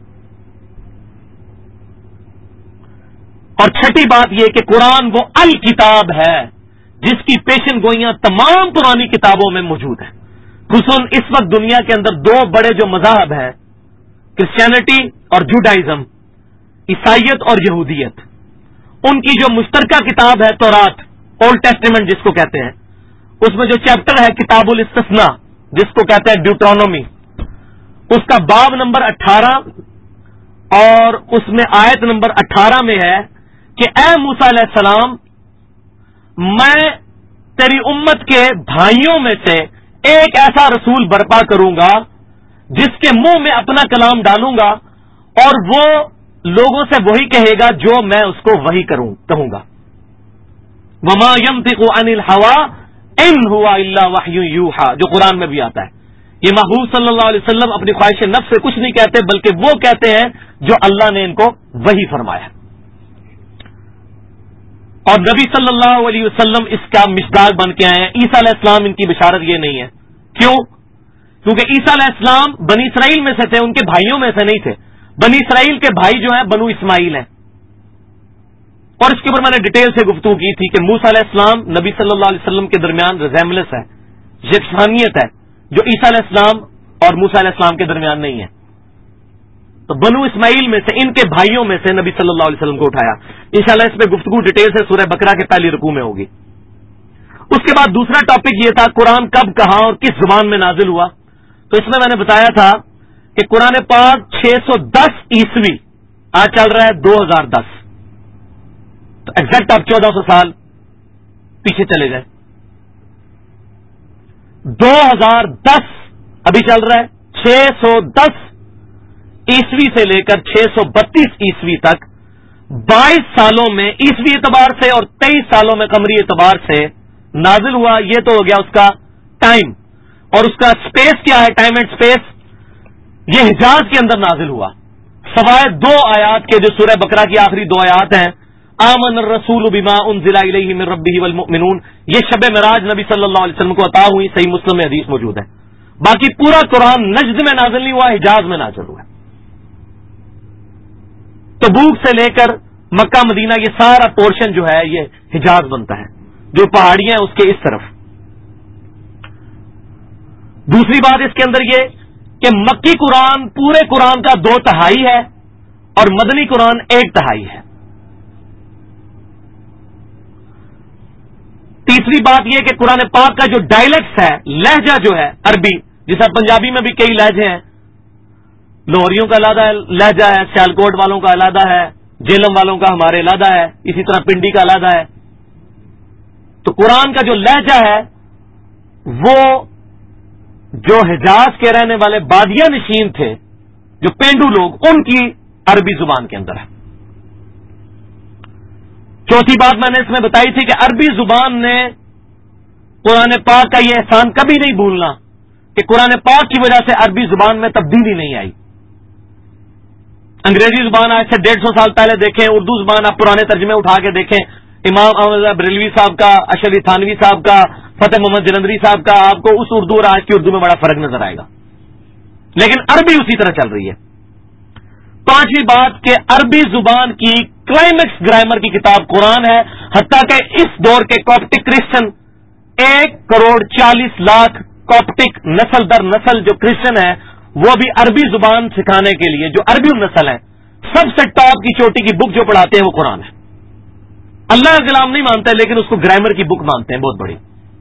اور چھٹی بات یہ کہ قرآن وہ الکتاب ہے جس کی پیشن گوئیاں تمام پرانی کتابوں میں موجود ہیں۔ خصوصاً اس وقت دنیا کے اندر دو بڑے جو مذاہب ہیں، کرسچینٹی اور جوڈائزم، عیسائیت اور یہودیت، ان کی جو مشترکہ کتاب ہے تورات، اولڈ ٹیسٹیمنٹ جس کو کہتے ہیں، اس میں جو چیپٹر ہے کتاب الاستثناء جس کو کہتے ہیں ڈیوٹرانومی، اس کا باب نمبر 18 اور اس میں آیت نمبر 18 میں ہے کہ اے موسیٰ علیہ السلام، میں تیری امت کے بھائیوں میں سے ایک ایسا رسول برپا کروں گا جس کے منہ میں اپنا کلام ڈالوں گا، اور وہ لوگوں سے وہی کہے گا جو میں اس کو وہی کہوں گا۔ وما ينطق عن الهوى ان هو الا وحی یوحى، جو قرآن میں بھی آتا ہے۔ یہ محبوب صلی اللہ علیہ وسلم اپنی خواہش نفس سے کچھ نہیں کہتے، بلکہ وہ کہتے ہیں جو اللہ نے ان کو وحی فرمایا۔ اور نبی صلی اللہ علیہ وسلم اس کا مصداق بن کے آئے ہیں۔ عیسیٰ علیہ السلام ان کی بشارت یہ نہیں ہے۔ کیوں؟ کیونکہ عیسیٰ علیہ السلام بنی اسرائیل میں سے تھے، ان کے بھائیوں میں سے نہیں تھے۔ بنی اسرائیل کے بھائی جو ہیں بنو اسماعیل ہیں، اور اس کے اوپر میں نے ڈیٹیل سے گفتگو کی تھی کہ موسیٰ علیہ السلام نبی صلی اللہ علیہ وسلم کے درمیان ریزیمبلنس ہے، یکسانیت ہے، جو عیسیٰ علیہ السلام اور موسیٰ علیہ السلام کے درمیان نہیں ہے۔ تو بنو اسماعیل میں سے ان کے بھائیوں میں سے نبی صلی اللہ علیہ وسلم کو اٹھایا۔ انشاءاللہ اس پہ گفتگو ڈیٹیل سے سورہ بقرہ کے پہلی رکوع میں ہوگی۔ اس کے بعد دوسرا ٹاپک یہ تھا قرآن کب، کہاں اور کس زبان میں نازل ہوا۔ تو اس میں نے بتایا تھا کہ قرآن پاک 610 عیسوی، آج چل رہا ہے 2010، تو ایگزیکٹ آپ 1400 سال پیچھے چلے گئے۔ 2010 ابھی چل رہا ہے، 610 عیسوی سے لے کر 632 عیسوی تک 22 سالوں میں عیسوی اعتبار سے اور 23 سالوں میں قمری اعتبار سے نازل ہوا۔ یہ تو ہو گیا اس کا ٹائم، اور اس کا سپیس کیا ہے، ٹائم اینڈ سپیس۔ یہ حجاز کے اندر نازل ہوا، سوائے 2 آیات کے جو سورہ بقرہ کی آخری 2 آیات ہیں، آمن الرسول بما انزل الیہ من ربہ والمؤمنون، یہ شب معراج نبی صلی اللہ علیہ وسلم کو عطا ہوئی، صحیح مسلم میں حدیث موجود ہے۔ باقی پورا قرآن نجد میں نازل نہیں ہوا، حجاز میں نازل ہوا۔ تبوک سے لے کر مکہ مدینہ یہ سارا پورشن جو ہے یہ حجاز بنتا ہے، جو پہاڑیاں ہیں اس کے اس طرف۔ دوسری بات اس کے اندر یہ کہ مکی قرآن پورے قرآن کا 2/3 ہے اور مدنی قرآن 1/3 ہے. تیسری بات یہ کہ قرآن پاک کا جو ڈائلیکٹس ہے، لہجہ جو ہے عربی، جیسا پنجابی میں بھی کئی لہجے ہیں، لاہوریوں کا علیحدہ لہجہ ہے، سیالکوٹ والوں کا علیحدہ ہے، جیلم والوں کا ہمارے علیحدہ ہے، اسی طرح پنڈی کا علیحدہ ہے. تو قرآن کا جو لہجہ ہے وہ جو حجاز کے رہنے والے بادیہ نشین تھے، جو پینڈو لوگ، ان کی عربی زبان کے اندر ہے. چوتھی بات میں نے اس میں بتائی تھی کہ عربی زبان نے قرآن پاک کا یہ احسان کبھی نہیں بھولنا کہ قرآن پاک کی وجہ سے عربی زبان میں تبدیلی نہیں آئی. انگریزی زبان آج سے 150 سال پہلے دیکھیں، اردو زبان آپ پرانے ترجمے اٹھا کے دیکھیں، امام احمد بریلوی صاحب کا، اشرف تھانوی صاحب کا، فتح محمد جلندری صاحب کا، آپ کو اس اردو اور آج کی اردو میں بڑا فرق نظر آئے گا، لیکن عربی اسی طرح چل رہی ہے. پانچویں بات کہ عربی زبان کی کلائمیکس گرامر کی کتاب قرآن ہے، حتیٰ کہ اس دور کے کاپٹک کرسچن 1,40,00,000 کاپٹک نسل در نسل جو کرسچن ہیں، وہ بھی عربی زبان سکھانے کے لیے، جو عربی النسل ہیں، سب سے ٹاپ کی چوٹی کی بک جو پڑھاتے ہیں وہ قرآن ہے. اللہ کا کلام نہیں مانتے لیکن اس کو گرامر کی بک مانتے ہیں، بہت بڑی.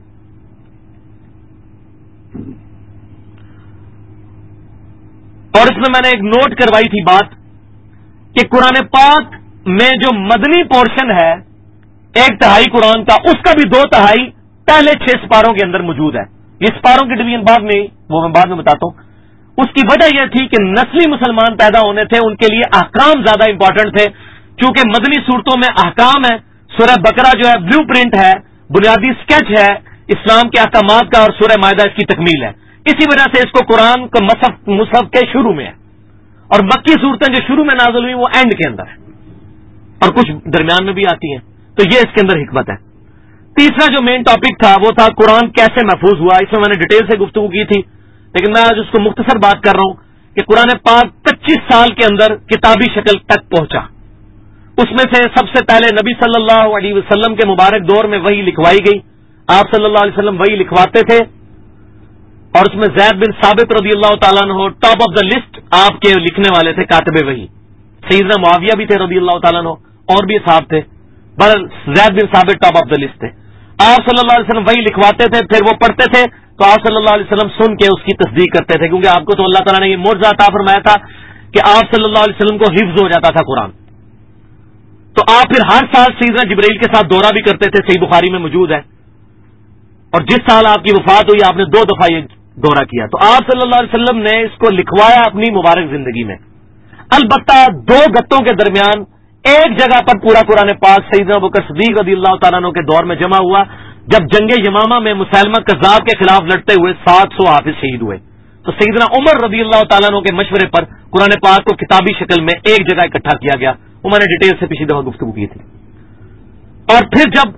اور اس میں نے ایک نوٹ کروائی تھی بات کہ قرآن پاک میں جو مدنی پورشن ہے 1/3 قرآن کا، اس کا بھی 2/3 پہلے 6 سپاروں کے اندر موجود ہے. یہ سپاروں کی ڈویژن بعد میں، وہ میں بعد میں بتاتا ہوں. اس کی وجہ یہ تھی کہ نسلی مسلمان پیدا ہونے تھے، ان کے لیے احکام زیادہ امپورٹنٹ تھے. چونکہ مدنی صورتوں میں احکام ہے، سورہ بقرہ جو ہے بلیو پرنٹ ہے، بنیادی سکیچ ہے اسلام کے احکامات کا، اور سورہ مائدہ اس کی تکمیل ہے. اسی وجہ سے اس کو قرآن کا مصحف کے شروع میں ہے، اور مکی صورتیں جو شروع میں نازل ہوئی وہ اینڈ کے اندر ہے، اور کچھ درمیان میں بھی آتی ہیں. تو یہ اس کے اندر حکمت ہے. تیسرا جو مین ٹاپک تھا وہ تھا قرآن کیسے محفوظ ہوا. اس میں نے ڈیٹیل سے گفتگو کی تھی، لیکن میں آج اس کو مختصر بات کر رہا ہوں کہ قرآن پاک 25 سال کے اندر کتابی شکل تک پہنچا. اس میں سے سب سے پہلے نبی صلی اللہ علیہ وسلم کے مبارک دور میں وحی لکھوائی گئی. آپ صلی اللہ علیہ وسلم وحی لکھواتے تھے، اور اس میں زید بن ثابت رضی اللہ تعالیٰ عنہ ٹاپ آف دا لسٹ آپ کے لکھنے والے تھے، کاتب وحی. سیدنا معاویہ بھی تھے رضی اللہ تعالیٰ عنہ، اور بھی صاحب تھے، بہرحال زید بن ثابت ٹاپ آف دا لسٹ تھے. آپ صلی اللہ علیہ وسلم وحی لکھواتے تھے، پھر وہ پڑھتے تھے تو آپ صلی اللہ علیہ وسلم سن کے اس کی تصدیق کرتے تھے، کیونکہ آپ کو تو اللہ تعالیٰ نے یہ معجزہ عطا فرمایا تھا کہ آپ صلی اللہ علیہ وسلم کو حفظ ہو جاتا تھا قرآن. تو آپ پھر ہر سال سیدنا جبرائیل کے ساتھ دورہ بھی کرتے تھے، صحیح بخاری میں موجود ہے. اور جس سال آپ کی وفات ہوئی آپ نے 2 دفعہ یہ دورہ کیا. تو آپ صلی اللہ علیہ وسلم نے اس کو لکھوایا اپنی مبارک زندگی میں. البتہ 2 گتوں کے درمیان ایک جگہ پر پورا قرآن پاک سیدنا ابوبکر صدیق رضی اللہ تعالیٰ عنہ کے دور میں جمع ہوا، جب جنگ یمامہ میں مسلمہ کذاب کے خلاف لڑتے ہوئے 700 حافظ شہید ہوئے. تو سیدنا عمر رضی اللہ تعالیٰ عنہ کے مشورے پر قرآن پاک کو کتابی شکل میں ایک جگہ اکٹھا کیا گیا. وہ میں نے ڈیٹیل سے پچھلی دفعہ گفتگو کی تھی. اور پھر جب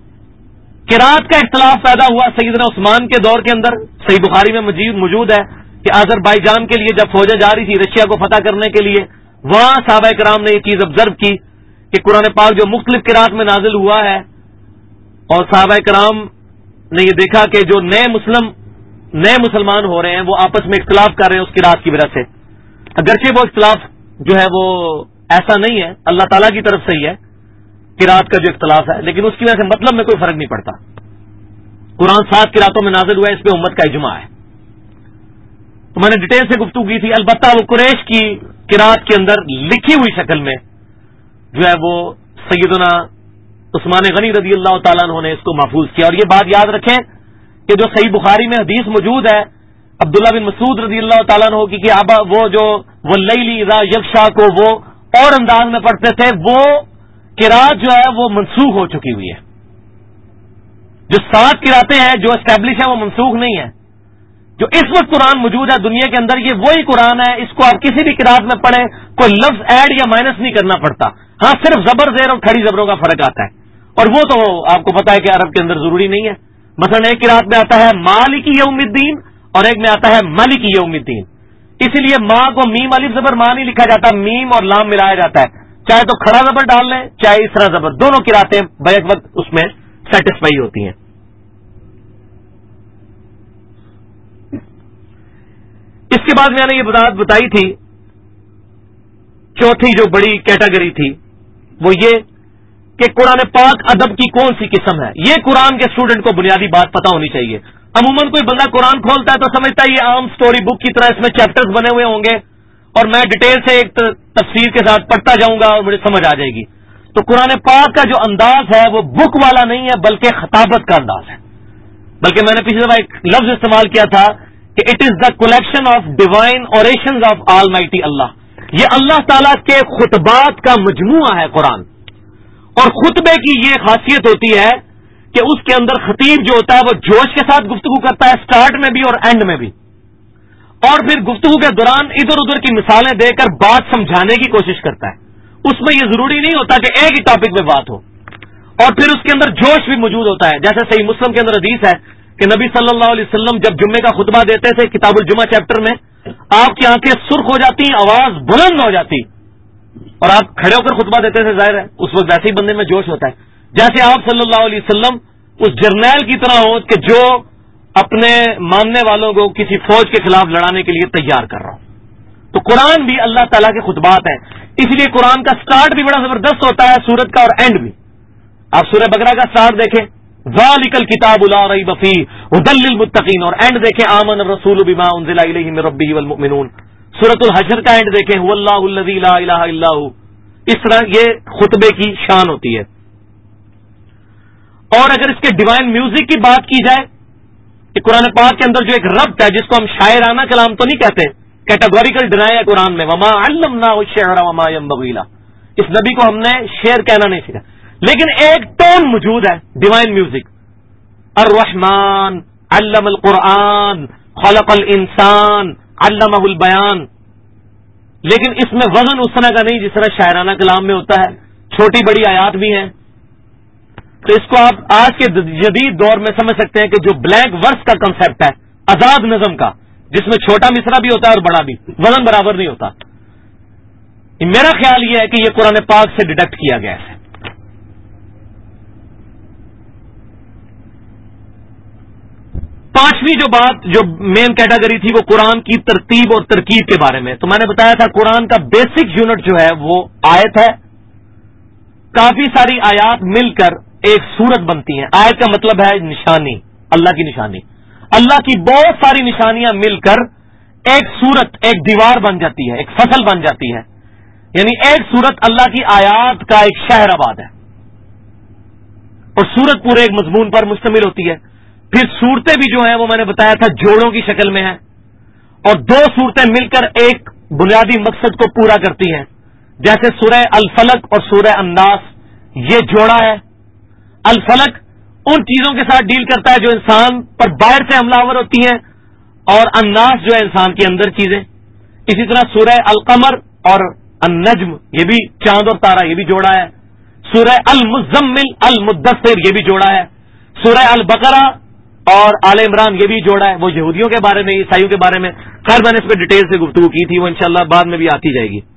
قرات کا اختلاف پیدا ہوا سیدنا عثمان کے دور کے اندر، صحیح بخاری میں موجود ہے کہ آذربائیجان کے لیے جب فوجیں جا رہی تھی رشیا کو فتح کرنے کے لیے، وہاں صحابہ کرام نے یہ چیز آبزرو کی کہ قرآن پاک جو مختلف قرات میں نازل ہوا ہے، اور صحابہ کرام نے یہ دیکھا کہ جو نئے مسلمان ہو رہے ہیں وہ آپس میں اختلاف کر رہے ہیں اس قرات کی وجہ سے. اگرچہ وہ اختلاف جو ہے وہ ایسا نہیں ہے، اللہ تعالیٰ کی طرف سے ہی ہے قرات کا جو اختلاف ہے، لیکن اس کی وجہ سے مطلب میں کوئی فرق نہیں پڑتا. قرآن 7 قراتوں میں نازل ہوا ہے، اس پہ امت کا اجماع ہے. تو میں نے ڈیٹیل سے گفتگو کی تھی. البتہ وہ قریش کی قرات کے اندر لکھی ہوئی شکل میں جو ہے وہ سیدنا عثمان غنی رضی اللہ تعالیٰ عنہ نے اس کو محفوظ کیا. اور یہ بات یاد رکھیں کہ جو صحیح بخاری میں حدیث موجود ہے عبداللہ بن مسعود رضی اللہ تعالیٰ عنہ کی کہ ابا وہ جو واللیل اذا یغشا کو وہ اور انداز میں پڑھتے تھے، وہ قرات جو ہے وہ منسوخ ہو چکی ہوئی ہے. جو 7 قراتیں ہیں جو اسٹیبلش ہیں وہ منسوخ نہیں ہے. جو اس وقت قرآن موجود ہے دنیا کے اندر یہ وہی قرآن ہے. اس کو آپ کسی بھی قرات میں پڑھیں، کوئی لفظ ایڈ یا مائنس نہیں کرنا پڑتا. ہاں صرف زبر زیر اور کھڑی زبروں کا فرق آتا ہے، اور وہ تو آپ کو پتا ہے کہ عرب کے اندر ضروری نہیں ہے. مثلا ایک قرات میں آتا ہے مالک یوم الدین اور ایک میں آتا ہے مالک یوم الدین. اسی لیے ماں کو میم الف زبر ماں نہیں لکھا جاتا، میم اور لام ملایا جاتا ہے. چاہے تو کھڑا زبر ڈال لیں چاہے اس طرح زبر، دونوں قراتیں بیک وقت اس میں سیٹسفائی ہوتی ہیں. اس کے بعد میں نے یہ بات بتائی تھی، چوتھی جو بڑی کیٹیگری تھی وہ یہ کہ قرآن پاک ادب کی کون سی قسم ہے. یہ قرآن کے اسٹوڈنٹ کو بنیادی بات پتہ ہونی چاہیے. عموماً کوئی بندہ قرآن کھولتا ہے تو سمجھتا ہے یہ عام سٹوری بک کی طرح اس میں چیپٹرز بنے ہوئے ہوں گے اور میں ڈیٹیل سے ایک تفسیر کے ساتھ پڑھتا جاؤں گا اور مجھے سمجھ آ جائے گی. تو قرآن پاک کا جو انداز ہے وہ بک والا نہیں ہے بلکہ خطابت کا انداز ہے. بلکہ میں نے پچھلی دفعہ ایک لفظ استعمال کیا تھا کہ it is the collection of divine orations of almighty Allah. یہ اللہ تعالیٰ کے خطبات کا مجموعہ ہے قرآن. اور خطبے کی یہ خاصیت ہوتی ہے کہ اس کے اندر خطیب جو ہوتا ہے وہ جوش کے ساتھ گفتگو کرتا ہے، سٹارٹ میں بھی اور اینڈ میں بھی، اور پھر گفتگو کے دوران ادھر ادھر کی مثالیں دے کر بات سمجھانے کی کوشش کرتا ہے. اس میں یہ ضروری نہیں ہوتا کہ ایک ہی ٹاپک پہ بات ہو، اور پھر اس کے اندر جوش بھی موجود ہوتا ہے. جیسے صحیح مسلم کے اندر حدیث ہے کہ نبی صلی اللہ علیہ وسلم جب جمعے کا خطبہ دیتے تھے کتاب الجمعہ چیپٹر میں، آپ کی آنکھیں سرخ ہو جاتی، آواز بلند ہو جاتی، اور آپ کھڑے ہو کر خطبہ دیتے تھے. ظاہر ہے اس وقت ویسے ہی بندے میں جوش ہوتا ہے. جیسے آپ صلی اللہ علیہ وسلم اس جرنیل کی طرح ہو کہ جو اپنے ماننے والوں کو کسی فوج کے خلاف لڑانے کے لیے تیار کر رہا ہوں. تو قرآن بھی اللہ تعالیٰ کے خطبات ہیں. اس لیے قرآن کا سٹارٹ بھی بڑا زبردست ہوتا ہے سورت کا، اور اینڈ بھی. آپ سورہ بقرہ کا سٹارٹ دیکھیں، ذالک الکتاب لا ریب فیہ ھدی للمتقین، اور اینڈ دیکھیں آمن الرسول بما انزل الیہ من ربہ والمؤمنون. سورۃ الحشر کا اینڈ دیکھیں هو اللہ الذی لا الہ الا هو. اس طرح یہ خطبے کی شان ہوتی ہے. اور اگر اس کے ڈیوائن میوزک کی بات کی جائے کہ قرآن پاک کے اندر جو ایک ربط ہے جس کو ہم شاعرانہ کلام تو نہیں کہتے، کیٹاگوریکل ڈینائی ہے قرآن میں، وما علمناہ الشعر وما ينبغی لہ. اس نبی کو ہم نے شعر کہنا نہیں سکھا، لیکن ایک ٹون موجود ہے ڈیوائن میوزک. الرحمن علم القرآن خلق الانسان علمہ البیان. لیکن اس میں وزن اس طرح کا نہیں جس طرح شاعرانہ کلام میں ہوتا ہے. چھوٹی بڑی آیات بھی ہیں. تو اس کو آپ آج کے جدید دور میں سمجھ سکتے ہیں کہ جو بلینک ورس کا کنسپٹ ہے آزاد نظم کا، جس میں چھوٹا مصرع بھی ہوتا ہے اور بڑا بھی، وزن برابر نہیں ہوتا. میرا خیال یہ ہے کہ یہ قرآن پاک سے ڈیڈکٹ کیا گیا ہے. پانچویں جو بات جو مین کیٹیگری تھی وہ قرآن کی ترتیب اور ترکیب کے بارے میں. تو میں نے بتایا تھا قرآن کا بیسک یونٹ جو ہے وہ آیت ہے. کافی ساری آیات مل کر ایک سورت بنتی ہیں. آیت کا مطلب ہے نشانی، اللہ کی نشانی. اللہ کی بہت ساری نشانیاں مل کر ایک سورت، ایک دیوار بن جاتی ہے، ایک فصل بن جاتی ہے. یعنی ایک سورت اللہ کی آیات کا ایک شہر آباد ہے، اور سورت پورے ایک مضمون پر مشتمل ہوتی ہے. پھر صورتیں بھی جو ہیں وہ میں نے بتایا تھا جوڑوں کی شکل میں ہیں، اور دو صورتیں مل کر ایک بنیادی مقصد کو پورا کرتی ہیں. جیسے سورہ الفلق اور سورہ الناس، یہ جوڑا ہے. الفلق ان چیزوں کے ساتھ ڈیل کرتا ہے جو انسان پر باہر سے حملہ آور ہوتی ہیں، اور الناس جو ہے انسان کے اندر چیزیں. اسی طرح سورہ القمر اور النجم، یہ بھی چاند اور تارا، یہ بھی جوڑا ہے. سورہ المزمل المدثر، یہ بھی جوڑا ہے. سورہ البقرہ اور آل عمران، یہ بھی جوڑا ہے. وہ یہودیوں کے بارے میں، عیسائیوں کے بارے میں. خیر میں نے اس پہ ڈیٹیل سے گفتگو کی تھی، وہ انشاءاللہ بعد میں بھی آتی جائے گی.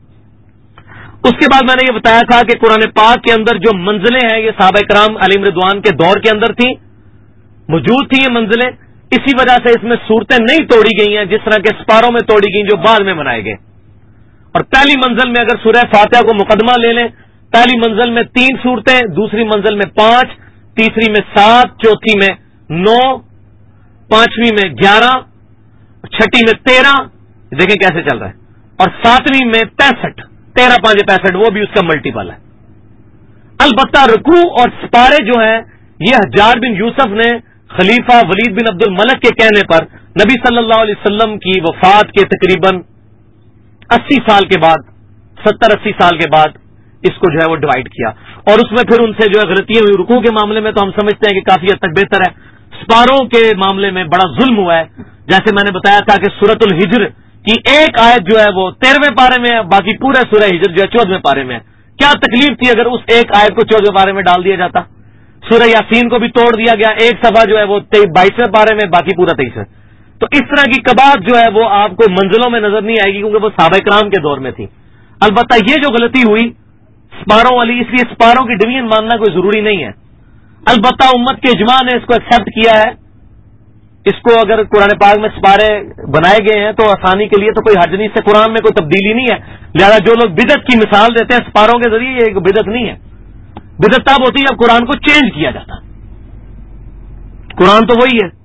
اس کے بعد میں نے یہ بتایا تھا کہ قرآن پاک کے اندر جو منزلیں ہیں یہ صحابہ کرام علیہم رضوان کے دور کے اندر تھیں، موجود تھیں یہ منزلیں. اسی وجہ سے اس میں صورتیں نہیں توڑی گئی ہیں جس طرح کے سپاروں میں توڑی گئیں جو بعد میں بنائے گئے. اور پہلی منزل میں اگر سورہ فاتحہ کو مقدمہ لے لیں، پہلی منزل میں 3 صورتیں، دوسری منزل میں 5، تیسری میں 7، چوتھی میں 9، پانچویں میں 11، چھٹی میں 13، دیکھیں کیسے چل رہا ہے، اور 7ویں میں 65، 13 5 65، وہ بھی اس کا ملٹیپل ہے. البتہ رکوع اور سپارے جو ہیں یہ حجاج بن یوسف نے خلیفہ ولید بن عبد الملک کے کہنے پر نبی صلی اللہ علیہ وسلم کی وفات کے تقریباً 80 سال کے بعد، 70-80 سال کے بعد اس کو جو ہے وہ ڈیوائڈ کیا. اور اس میں پھر ان سے جو ہے غلطیاں ہوئی. رکوع کے معاملے میں تو ہم سمجھتے ہیں کہ کافی حد تک بہتر ہے. سپاروں کے معاملے میں بڑا ظلم ہوا ہے. جیسے میں نے بتایا تھا کہ سورۃ الحجر کی ایک آیت جو ہے وہ 13ویں پارے میں ہے، باقی پورا سورہ ہجر جو ہے 14ویں پارے میں ہے. کیا تکلیف تھی اگر اس ایک آیت کو 14ویں پارے میں ڈال دیا جاتا. سورہ یاسین کو بھی توڑ دیا گیا، ایک صفحہ جو ہے وہ 22ویں پارے میں، باقی پورا 23. تو اس طرح کی کباعت جو ہے وہ آپ کو منزلوں میں نظر نہیں آئے گی کیونکہ وہ صحابہ کرام کے دور میں تھی. البتہ یہ جو غلطی ہوئی سپاروں والی، اس لیے سپاروں کی ڈویژن ماننا کوئی ضروری نہیں ہے. البتہ امت کے اجماع نے اس کو ایکسپٹ کیا ہے اس کو اگر قرآن پاک میں سپارے بنائے گئے ہیں تو آسانی کے لیے تو کوئی حرج نہیں، سے قرآن میں کوئی تبدیلی نہیں ہے. لہذا جو لوگ بدعت کی مثال دیتے ہیں سپاروں کے ذریعے، یہ ایک بدعت نہیں ہے. بدعت تب ہوتی ہے جب قرآن کو چینج کیا جاتا. قرآن تو وہی ہے.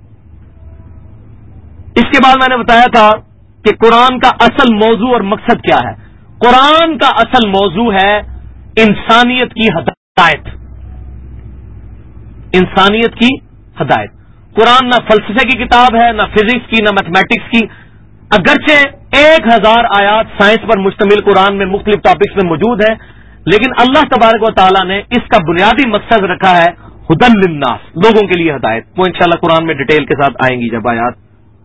اس کے بعد میں نے بتایا تھا کہ قرآن کا اصل موضوع اور مقصد کیا ہے. قرآن کا اصل موضوع ہے انسانیت کی ہدایت. انسانیت کی ہدایت. قرآن نہ فلسفے کی کتاب ہے، نہ فزکس کی، نہ میتھمیٹکس کی. اگرچہ 1000 آیات سائنس پر مشتمل قرآن میں مختلف ٹاپکس میں موجود ہیں، لیکن اللہ تبارک و تعالیٰ نے اس کا بنیادی مقصد رکھا ہے ہدی للناس، لوگوں کے لیے ہدایت. وہ انشاءاللہ قرآن میں ڈیٹیل کے ساتھ آئیں گی جب آیات.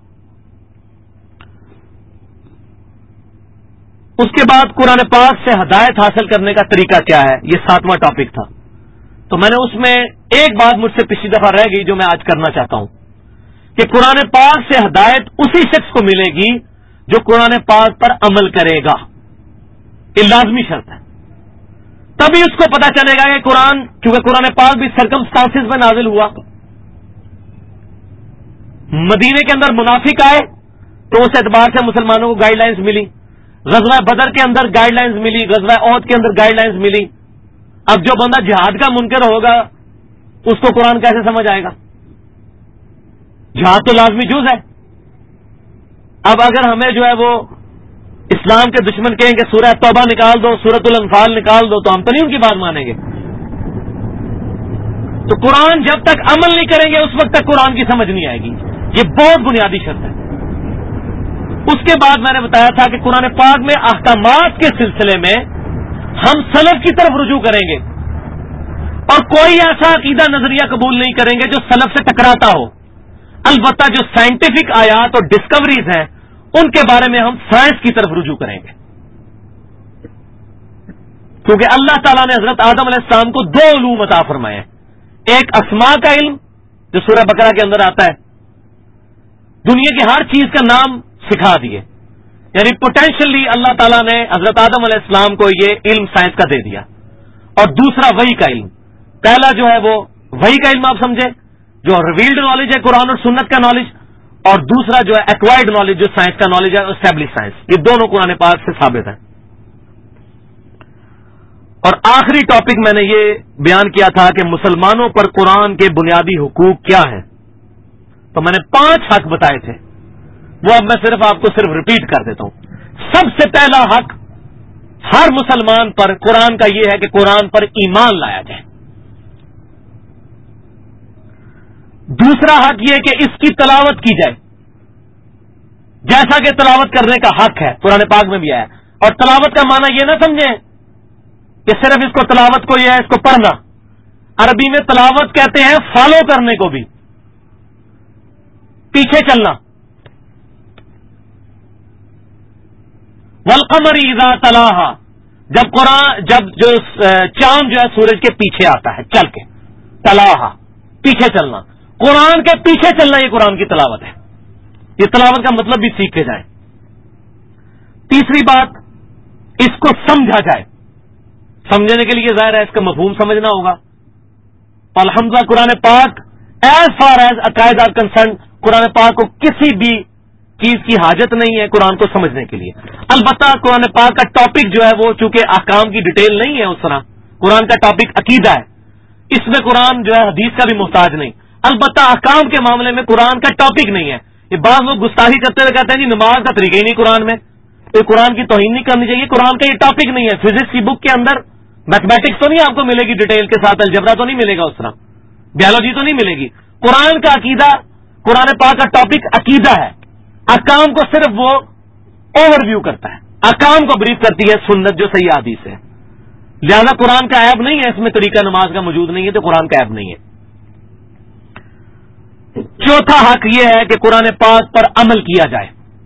اس کے بعد قرآن پاک سے ہدایت حاصل کرنے کا طریقہ کیا ہے، یہ 7واں ٹاپک تھا. تو میں نے اس میں ایک بات مجھ سے پچھلی دفعہ رہ گئی جو میں آج کرنا چاہتا ہوں کہ قرآن پاک سے ہدایت اسی شخص کو ملے گی جو قرآن پاک پر عمل کرے گا. یہ لازمی شرط ہے. تبھی اس کو پتا چلے گا کہ قرآن، کیونکہ قرآن پاک بھی سرکمسٹانسز میں نازل ہوا. مدینے کے اندر منافق آئے تو اس اعتبار سے مسلمانوں کو گائیڈ لائنز ملی. غزوہ بدر کے اندر گائیڈ لائنز ملی، غزوہ احد کے اندر گائیڈ لائنز ملی. اب جو بندہ جہاد کا منکر ہوگا اس کو قرآن کیسے سمجھ آئے گا؟ جہاد تو لازمی جز ہے. اب اگر ہمیں جو ہے وہ اسلام کے دشمن کہیں کہ سورہ توبہ نکال دو، سورۃ الانفال نکال دو، تو ہم تو نہیں ان کی بات مانیں گے. تو قرآن جب تک عمل نہیں کریں گے اس وقت تک قرآن کی سمجھ نہیں آئے گی. یہ بہت بنیادی شرط ہے. اس کے بعد میں نے بتایا تھا کہ قرآن پاک میں احکامات کے سلسلے میں ہم سلف کی طرف رجوع کریں گے اور کوئی ایسا عقیدہ نظریہ قبول نہیں کریں گے جو سلف سے ٹکراتا ہو. البتہ جو سائنٹیفک آیات اور ڈسکوریز ہیں ان کے بارے میں ہم سائنس کی طرف رجوع کریں گے، کیونکہ اللہ تعالیٰ نے حضرت آدم علیہ السلام کو 2 علوم عطا فرمائے ہیں. ایک اسماء کا علم جو سورہ بقرہ کے اندر آتا ہے، دنیا کی ہر چیز کا نام سکھا دیے. یعنی پوٹینشلی اللہ تعالیٰ نے حضرت آدم علیہ السلام کو یہ علم سائنس کا دے دیا. اور دوسرا وحی کا علم. پہلا جو ہے وہ وحی کا علم آپ سمجھے جو ریویلڈ نالج ہے، قرآن اور سنت کا نالج، اور دوسرا جو ہے ایکوائرڈ نالج جو سائنس کا نالج ہے، اسٹیبلش سائنس. یہ دونوں قرآن پاک سے ثابت ہیں. اور آخری ٹاپک میں نے یہ بیان کیا تھا کہ مسلمانوں پر قرآن کے بنیادی حقوق کیا ہیں. تو میں نے 5 حق بتائے تھے، وہ اب میں صرف آپ کو ریپیٹ کر دیتا ہوں. سب سے پہلا حق ہر مسلمان پر قرآن کا یہ ہے کہ قرآن پر ایمان لایا جائے. دوسرا حق یہ کہ اس کی تلاوت کی جائے، جیسا کہ تلاوت کرنے کا حق ہے قرآن پاک میں بھی آیا. اور تلاوت کا معنی یہ نہ سمجھیں کہ صرف اس کو تلاوت کو یہ ہے اس کو پڑھنا. عربی میں تلاوت کہتے ہیں فالو کرنے کو بھی، پیچھے چلنا. والقمر اذا تلاہا، جب جو چاند جو ہے سورج کے پیچھے آتا ہے چل کے، تلاہا پیچھے چلنا. قرآن کے پیچھے چلنا یہ قرآن کی تلاوت ہے. یہ تلاوت کا مطلب بھی سیکھ کے جائیں. تیسری بات، اس کو سمجھا جائے. سمجھنے کے لیے ظاہر ہے اس کا مفہوم سمجھنا ہوگا. الحمدللہ قرآن پاک ایز فار ایز عقائد آر کنسرن، قرآن پاک کو کسی بھی چیز کی حاجت نہیں ہے قرآن کو سمجھنے کے لیے. البتہ قرآن پاک کا ٹاپک جو ہے وہ چونکہ احکام کی ڈیٹیل نہیں ہے، اس طرح قرآن کا ٹاپک عقیدہ ہے، اس میں قرآن جو ہے حدیث کا بھی محتاج نہیں. البتہ احکام کے معاملے میں قرآن کا ٹاپک نہیں ہے. یہ بعض لوگ گستاخی کرتے ہوئے کہتے ہیں جی نماز کا طریقہ ہی نہیں قرآن میں، تو قرآن کی توہین نہیں کرنی چاہیے. قرآن کا یہ ٹاپک نہیں ہے. فزکس کی بک کے اندر میتھمیٹکس تو نہیں آپ کو ملے گی ڈیٹیل کے ساتھ، الجبرا تو نہیں ملے گا، اس طرح بیالوجی تو نہیں ملے گی. قرآن کا عقیدہ، قرآن پاک کا ٹاپک عقیدہ ہے. احکام کو صرف وہ اوور ویو کرتا ہے، احکام کو بریف کرتی ہے سنت جو صحیح حدیث ہے. لہذا قرآن کا عیب نہیں ہے اس میں طریقہ نماز کا موجود نہیں ہے تو قرآن کا عیب نہیں ہے. چوتھا حق یہ ہے کہ قرآن پاک پر عمل کیا جائے،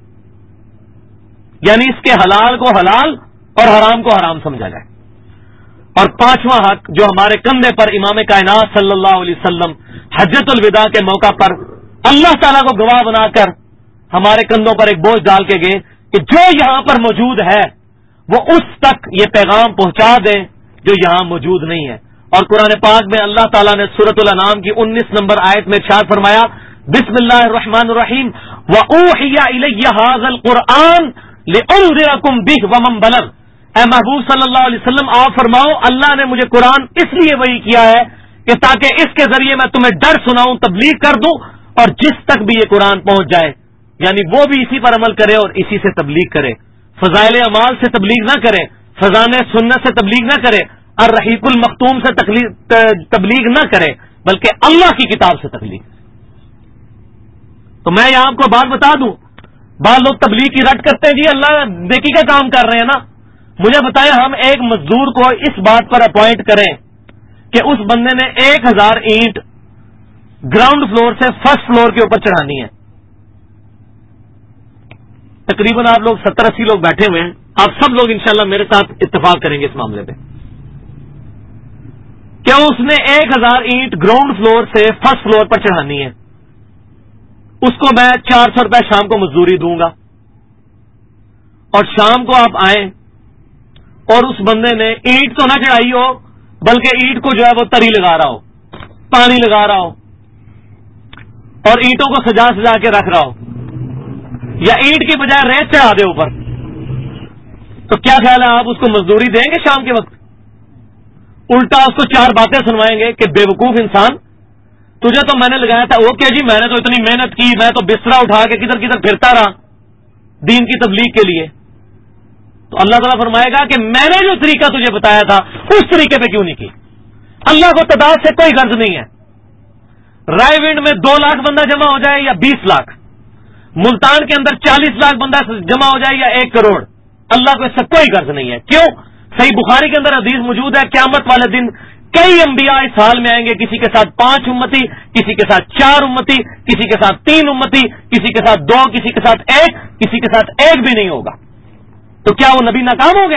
یعنی اس کے حلال کو حلال اور حرام کو حرام سمجھا جائے. اور پانچواں حق جو ہمارے کندھے پر امام کائنات صلی اللہ علیہ وسلم حجۃ الوداع کے موقع پر اللہ تعالیٰ کو گواہ بنا کر ہمارے کندھوں پر ایک بوجھ ڈال کے گئے کہ جو یہاں پر موجود ہے وہ اس تک یہ پیغام پہنچا دیں جو یہاں موجود نہیں ہے. اور قرآن پاک میں اللہ تعالیٰ نے سورۃ الانعام کی 19 نمبر آیت میں ارشاد فرمایا بسم اللہ الرحمن الرحیم وَأُوحِيَ إِلَيَّ هَذَا الْقُرْآنُ لِأُنذِرَكُم بِهِ وَمَن بَلَغَ۔ اے محبوب صلی اللہ علیہ وسلم آپ فرماؤ اللہ نے مجھے قرآن اس لیے وحی کیا ہے کہ تاکہ اس کے ذریعے میں تمہیں ڈر سناؤں، تبلیغ کر دوں، اور جس تک بھی یہ قرآن پہنچ جائے یعنی وہ بھی اسی پر عمل کرے اور اسی سے تبلیغ کرے، فضائل اعمال سے تبلیغ نہ کرے، فضائل سنت سے تبلیغ نہ کرے، الرحیق المختوم سے تبلیغ نہ کرے، بلکہ اللہ کی کتاب سے تبلیغ۔ تو میں یہاں آپ کو بات بتا دوں، بعض لوگ تبلیغ کی رٹ کرتے ہیں، جی اللہ نیکی کا کام کر رہے ہیں نا، مجھے بتائیں ہم ایک مزدور کو اس بات پر اپوائنٹ کریں کہ اس بندے نے 1000 اینٹ گراؤنڈ فلور سے فرسٹ فلور کے اوپر چڑھانی ہے، تقریباً آپ لوگ 70-80 لوگ بیٹھے ہوئے ہیں، آپ سب لوگ انشاءاللہ میرے ساتھ اتفاق کریں گے اس معاملے پہ، کیا اس نے 1000 اینٹ گراؤنڈ فلور سے فرسٹ فلور پر چڑھانی ہے، اس کو میں 400 روپے شام کو مزدوری دوں گا، اور شام کو آپ آئیں اور اس بندے نے اینٹ تو نہ چڑھائی ہو بلکہ اینٹ کو جو ہے وہ تری لگا رہا ہو، پانی لگا رہا ہو، اور اینٹوں کو سجا سجا کے رکھ رہا ہو، یا اینٹ کی بجائے ریت چڑھا دے اوپر، تو کیا خیال ہے آپ اس کو مزدوری دیں گے شام کے وقت؟ الٹا اس کو 4 باتیں سنوائیں گے کہ بے وقوف انسان، تجھے تو میں نے لگایا تھا، اوکے جی میں نے تو اتنی محنت کی، میں تو بسترا اٹھا کے کدھر کدھر پھرتا رہا دین کی تبلیغ کے لیے، تو اللہ تعالیٰ فرمائے گا کہ میں نے جو طریقہ تجھے بتایا تھا اس طریقے پہ کیوں نہیں کی؟ اللہ کو تعداد سے کوئی غرض نہیں ہے، رائے ونڈ میں 2 لاکھ بندہ جمع ہو جائے یا 20 لاکھ، ملتان کے اندر 40 لاکھ بندہ جمع ہو جائے یا 1 کروڑ، اللہ کو اس سے کوئی غرض نہیں ہے۔ کیوں؟ صحیح بخاری کے اندر حدیث موجود ہے، قیامت والے دن کئی انبیاء اس حال میں آئیں گے، کسی کے ساتھ 5 امتی، کسی کے ساتھ 4 امتی، کسی کے ساتھ 3 امتی، کسی کے ساتھ 2، کسی کے ساتھ 1، کسی کے ساتھ 1 بھی نہیں ہوگا، تو کیا وہ نبی ناکام ہو گئے؟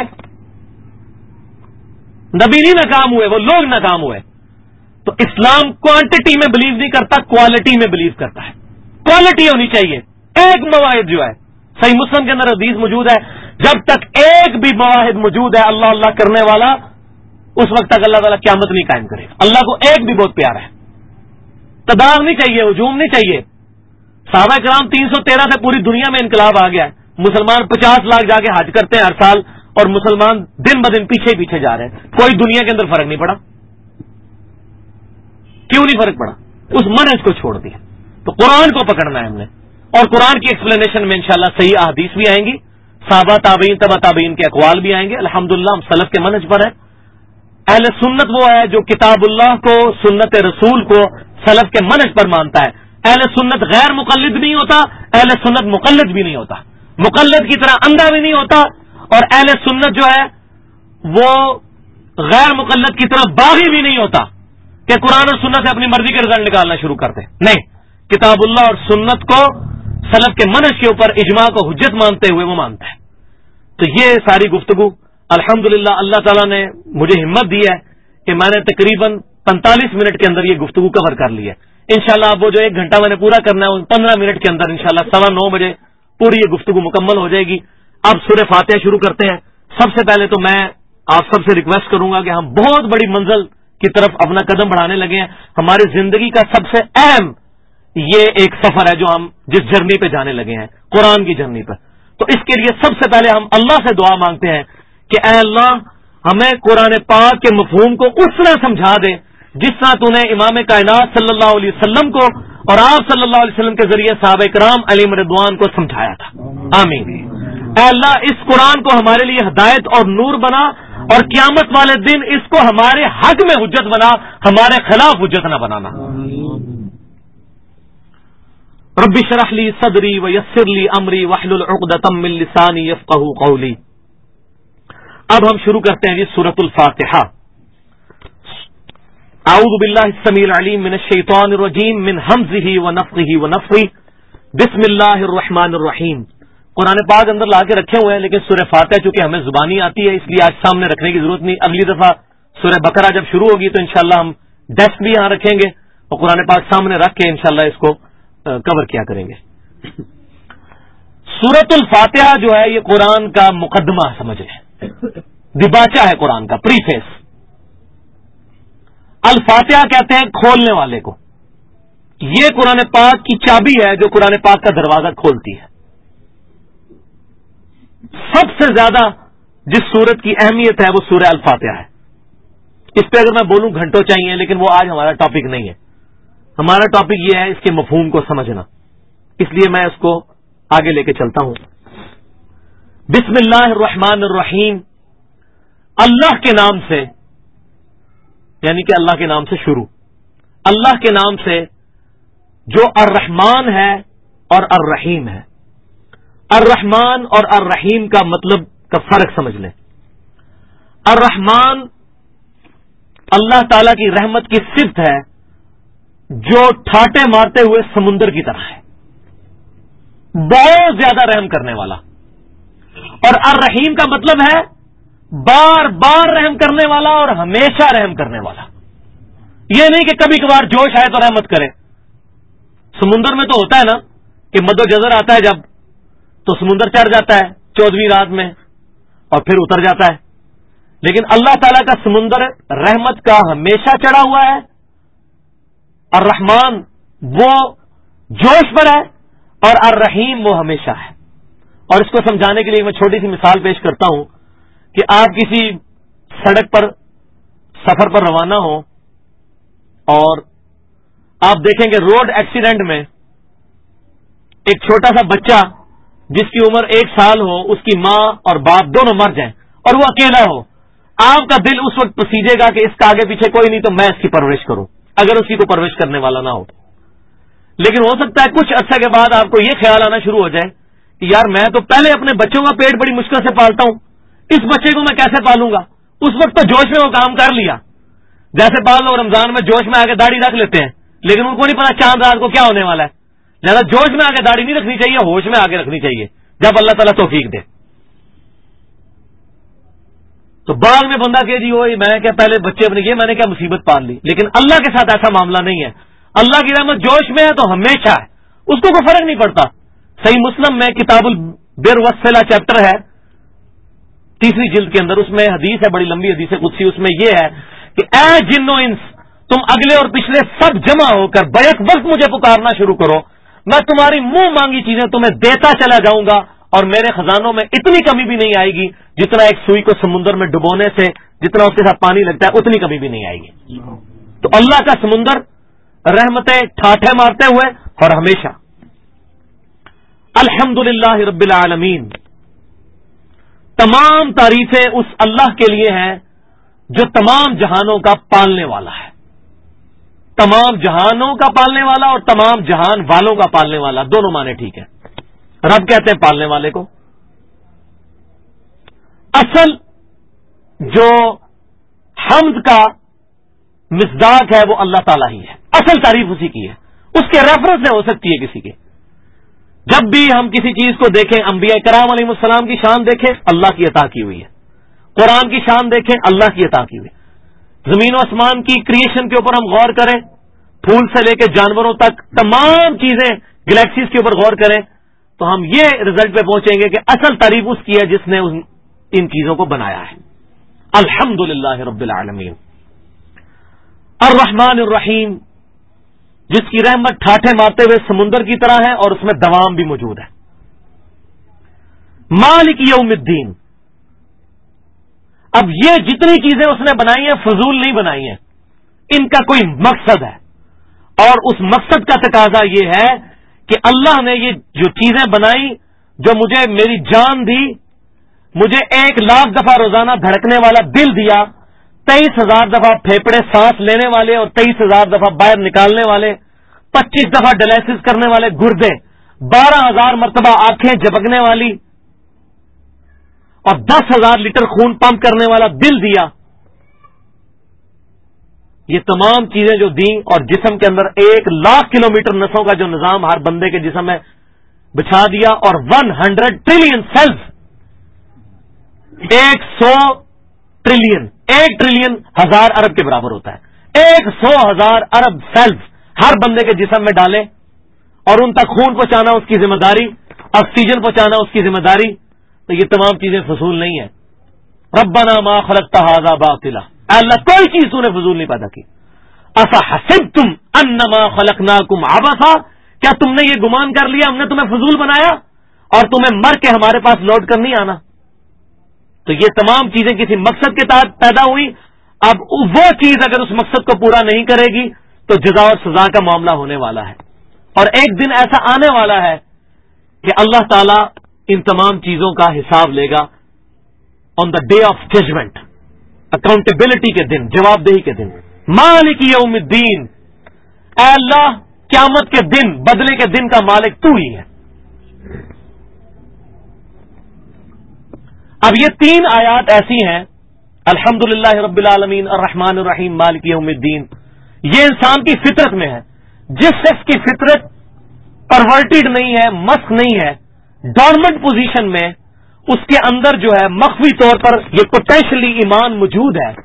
نبی نہیں ناکام ہوئے، وہ لوگ ناکام ہوئے۔ تو اسلام کوانٹٹی میں بلیو نہیں کرتا، کوالٹی میں بلیو کرتا ہے، کوالٹی ہونی چاہیے۔ ایک مواعظ جو ہے صحیح مسلم کے اندر حدیث موجود ہے، جب تک ایک بھی مواعظ موجود ہے اللہ اللہ کرنے والا، اس وقت تک اللہ تعالیٰ قیامت نہیں قائم کرے گا۔ اللہ کو ایک بھی بہت پیارا ہے، تدار نہیں چاہیے، ہجوم نہیں چاہیے۔ صحابہ کرام 313 سے پوری دنیا میں انقلاب آ گیا ہے، مسلمان 50 لاکھ جا کے حج کرتے ہیں ہر سال، اور مسلمان دن بدن پیچھے پیچھے جا رہے ہیں، کوئی دنیا کے اندر فرق نہیں پڑا۔ کیوں نہیں فرق پڑا؟ اس منہج کو چھوڑ دیا۔ تو قرآن کو پکڑنا ہے ہم نے، اور قرآن کی ایکسپلینیشن میں انشاءاللہ صحیح احادیث بھی آئیں گی، صحابہ تابعین تبع تابعین کے اقوال بھی آئیں گے، الحمدللہ ہم سلف کے منہج پر ہیں۔ اہل سنت وہ ہے جو کتاب اللہ کو، سنت رسول کو سلف کے منہج پر مانتا ہے۔ اہل سنت غیر مقلد نہیں ہوتا، اہل سنت مقلد بھی نہیں ہوتا، مقلد کی طرح اندھا بھی نہیں ہوتا، اور اہل سنت جو ہے وہ غیر مقلد کی طرح باغی بھی نہیں ہوتا کہ قرآن اور سنت سے اپنی مرضی کے رزلٹ نکالنا شروع کرتے۔ نہیں، کتاب اللہ اور سنت کو سلف کے منہج کے اوپر اجماع کو حجت مانتے ہوئے وہ مانتا ہے۔ تو یہ ساری گفتگو الحمدللہ اللہ تعالیٰ نے مجھے ہمت دی ہے کہ میں نے تقریباً 45 منٹ کے اندر یہ گفتگو کور کر لی ہے۔ انشاءاللہ اب وہ جو 1 گھنٹہ میں نے پورا کرنا ہے 15 منٹ کے اندر انشاءاللہ 9:15 بجے پوری یہ گفتگو مکمل ہو جائے گی۔ اب سورہ فاتحہ شروع کرتے ہیں۔ سب سے پہلے تو میں آپ سب سے ریکویسٹ کروں گا کہ ہم بہت بڑی منزل کی طرف اپنا قدم بڑھانے لگے ہیں۔ ہماری زندگی کا سب سے اہم یہ ایک سفر ہے جو ہم جس جرنی پہ جانے لگے ہیں، قرآن کی جرنی پہ۔ تو اس کے لیے سب سے پہلے ہم اللہ سے دعا مانگتے ہیں کہ اے اللہ ہمیں قرآن پاک کے مفہوم کو اس طرح سمجھا دے جس طرح تو نے امام کائنات صلی اللہ علیہ وسلم کو اور آپ صلی اللہ علیہ وسلم کے ذریعے صحابہ کرام علیہم رضوان کو سمجھایا تھا۔ آمین۔ اے اللہ اس قرآن کو ہمارے لیے ہدایت اور نور بنا، اور قیامت والے دن اس کو ہمارے حق میں حجت بنا، ہمارے خلاف حجت نہ بنانا۔ رب اشرح لی صدری ویسر لی امری واحلل عقدۃ من لسانی یفقهوا قولی۔ اب ہم شروع کرتے ہیں جی سورۃ الفاتحہ۔ اعوذ باللہ السمیع العلیم من الشیطان الرجیم من ھمزہ ونفخہ ونفثہ، بسم اللہ الرحمن الرحیم۔ قرآن پاک اندر لا کے رکھے ہوئے ہیں، لیکن سورہ فاتحہ چونکہ ہمیں زبانی آتی ہے اس لیے آج سامنے رکھنے کی ضرورت نہیں۔ اگلی دفعہ سورہ بقرہ جب شروع ہوگی تو انشاءاللہ ہم ڈیسک بھی یہاں رکھیں گے اور قرآن پاک سامنے رکھ کے انشاءاللہ اس کو کور کیا کریں گے۔ سورۃ الفاتحہ جو ہے یہ قرآن کا مقدمہ سمجھ لیں، دباچہ ہے قرآن کا، پریفیس۔ الفاتحہ کہتے ہیں کھولنے والے کو، یہ قرآن پاک کی چابی ہے جو قرآن پاک کا دروازہ کھولتی ہے. سب سے زیادہ جس سورت کی اہمیت ہے وہ سورہ الفاتحہ ہے. اس پہ اگر میں بولوں گھنٹوں چاہیے، لیکن وہ آج ہمارا ٹاپک نہیں ہے. ہمارا ٹاپک یہ ہے اس کے مفہوم کو سمجھنا، اس لیے میں اس کو آگے لے کے چلتا ہوں. بسم اللہ الرحمن الرحیم، اللہ کے نام سے، یعنی کہ اللہ کے نام سے شروع، اللہ کے نام سے جو الرحمن ہے اور الرحیم ہے. الرحمن اور الرحیم کا مطلب کا فرق سمجھ لیں. الرحمن اللہ تعالی کی رحمت کی صفت ہے جو ٹھاٹے مارتے ہوئے سمندر کی طرح ہے، بہت زیادہ رحم کرنے والا. اور الرحیم کا مطلب ہے بار بار رحم کرنے والا اور ہمیشہ رحم کرنے والا. یہ نہیں کہ کبھی کبھار جوش آئے تو رحمت کرے. سمندر میں تو ہوتا ہے نا کہ مد و جزر آتا ہے جب، تو سمندر چڑھ جاتا ہے 14ویں رات میں اور پھر اتر جاتا ہے. لیکن اللہ تعالیٰ کا سمندر رحمت کا ہمیشہ چڑھا ہوا ہے. الرحمن وہ جوش پر ہے اور الرحیم وہ ہمیشہ ہے. اور اس کو سمجھانے کے لیے میں چھوٹی سی مثال پیش کرتا ہوں کہ آپ کسی سڑک پر سفر پر روانہ ہو اور آپ دیکھیں کہ روڈ ایکسیڈنٹ میں ایک چھوٹا سا بچہ جس کی عمر 1 سال ہو، اس کی ماں اور باپ دونوں مر جائیں اور وہ اکیلا ہو. آپ کا دل اس وقت پسیجے گا کہ اس کا آگے پیچھے کوئی نہیں تو میں اس کی پرورش کروں، اگر اس کی کوئی پرورش کرنے والا نہ ہو. لیکن ہو سکتا ہے کچھ عرصے کے بعد آپ کو یہ خیال آنا شروع ہو جائے کہ یار میں تو پہلے اپنے بچوں کا پیٹ بڑی مشکل سے پالتا ہوں، اس بچے کو میں کیسے پالوں گا. اس وقت تو جوش میں وہ کام کر لیا. جیسے بعض لوگ رمضان میں جوش میں آ کے داڑھی رکھ لیتے ہیں، لیکن ان کو نہیں پتا چاند رات کو کیا ہونے والا ہے. زیادہ جوش میں آ کے داڑھی نہیں رکھنی چاہیے، ہوش میں آ کے رکھنی چاہیے جب اللہ تعالیٰ توفیق دے. تو بعد میں بندہ کہ جی وہ میں کیا پہلے بچے اپنے یہ میں نے کیا مصیبت پال لی. لیکن اللہ کے ساتھ ایسا معاملہ نہیں ہے. اللہ کی رحمت جوش میں ہے تو ہمیشہ ہے، اس کو کوئی فرق نہیں پڑتا. صحیح مسلم میں کتاب البر والصلہ چیپٹر ہے 3 جلد کے اندر، اس میں حدیث ہے، بڑی لمبی حدیث قدسی. اس میں یہ ہے کہ اے جن و انس، تم اگلے اور پچھلے سب جمع ہو کر بیک وقت مجھے پکارنا شروع کرو، میں تمہاری منہ مانگی چیزیں تمہیں دیتا چلا جاؤں گا اور میرے خزانوں میں اتنی کمی بھی نہیں آئے گی. جتنا ایک سوئی کو سمندر میں ڈبونے سے جتنا اس کے ساتھ پانی لگتا ہے اتنی کمی بھی نہیں آئے گی. تو اللہ کا سمندر رحمتیں ٹھاٹھے مارتے ہوئے اور ہمیشہ. الحمدللہ رب العالمین، تمام تعریفیں اس اللہ کے لیے ہیں جو تمام جہانوں کا پالنے والا ہے. تمام جہانوں کا پالنے والا اور تمام جہان والوں کا پالنے والا، دونوں معنی ٹھیک ہے. رب کہتے ہیں پالنے والے کو. اصل جو حمد کا مصداق ہے وہ اللہ تعالیٰ ہی ہے، اصل تعریف اسی کی ہے. اس کے ریفرنس سے ہو سکتی ہے کسی کے. جب بھی ہم کسی چیز کو دیکھیں، انبیاء کرام علیہ السلام کی شان دیکھیں، اللہ کی عطا کی ہوئی ہے. قرآن کی شان دیکھیں، اللہ کی عطا کی ہوئی ہے. زمین و آسمان کی کریشن کے اوپر ہم غور کریں، پھول سے لے کے جانوروں تک تمام چیزیں گلیکسیز کے اوپر غور کریں، تو ہم یہ رزلٹ پہ پہنچیں گے کہ اصل تعریف اس کی ہے جس نے ان چیزوں کو بنایا ہے. الحمدللہ رب العالمین. الرحمن الرحیم، جس کی رحمت ٹھاٹھے مارتے ہوئے سمندر کی طرح ہے اور اس میں دوام بھی موجود ہے. مالک یوم الدین، اب یہ جتنی چیزیں اس نے بنائی ہیں فضول نہیں بنائی ہیں، ان کا کوئی مقصد ہے. اور اس مقصد کا تقاضا یہ ہے کہ اللہ نے یہ جو چیزیں بنائی، جو مجھے میری جان دی، مجھے 1,00,000 دفعہ روزانہ دھڑکنے والا دل دیا، 23,000 دفعہ پھیپڑے سانس لینے والے اور 23,000 دفعہ باہر نکالنے والے، 25 دفعہ ڈائلسس کرنے والے گردے، 12,000 مرتبہ آنکھیں جھپکنے والی اور 10,000 لیٹر خون پمپ کرنے والا دل دیا. یہ تمام چیزیں جو دیں اور جسم کے اندر 1,00,000 کلومیٹر نسوں کا جو نظام ہر بندے کے جسم میں بچھا دیا، اور 100 ٹریلین سیلز، 100 ٹریلین، 1 ٹریلین 1,000 ارب کے برابر ہوتا ہے. 100,000 ارب سیلز ہر بندے کے جسم میں ڈالیں اور ان تک خون پہنچانا اس کی ذمہ داری، آکسیجن پہنچانا اس کی ذمہ داری. تو یہ تمام چیزیں فضول نہیں ہیں. ربنا ما خلقت ھذا باطلا، اللہ کوئی چیز تو نے فضول نہیں پیدا کی. افحسبتم انما خلقناکم عبثا، کیا تم نے یہ گمان کر لیا ہم نے تمہیں فضول بنایا اور تمہیں مر کے ہمارے پاس لوٹ کر نہیں آنا؟ تو یہ تمام چیزیں کسی مقصد کے تحت پیدا ہوئی. اب وہ چیز اگر اس مقصد کو پورا نہیں کرے گی تو جزا اور سزا کا معاملہ ہونے والا ہے. اور ایک دن ایسا آنے والا ہے کہ اللہ تعالی ان تمام چیزوں کا حساب لے گا on the day of judgment, accountability کے دن، جواب دہی کے دن. مالک یوم الدین، اے اللہ قیامت کے دن، بدلے کے دن کا مالک تو ہی ہے. اب یہ 3 آیات ایسی ہیں، الحمدللہ رب العالمین الرحمن الرحیم مالک یوم الدین، یہ انسان کی فطرت میں ہے. جس شخص کی فطرت پرورٹیڈ نہیں ہے، مسک نہیں ہے، ڈورمنٹ پوزیشن میں، اس کے اندر جو ہے مخفی طور پر یہ پوٹینشلی ایمان موجود ہے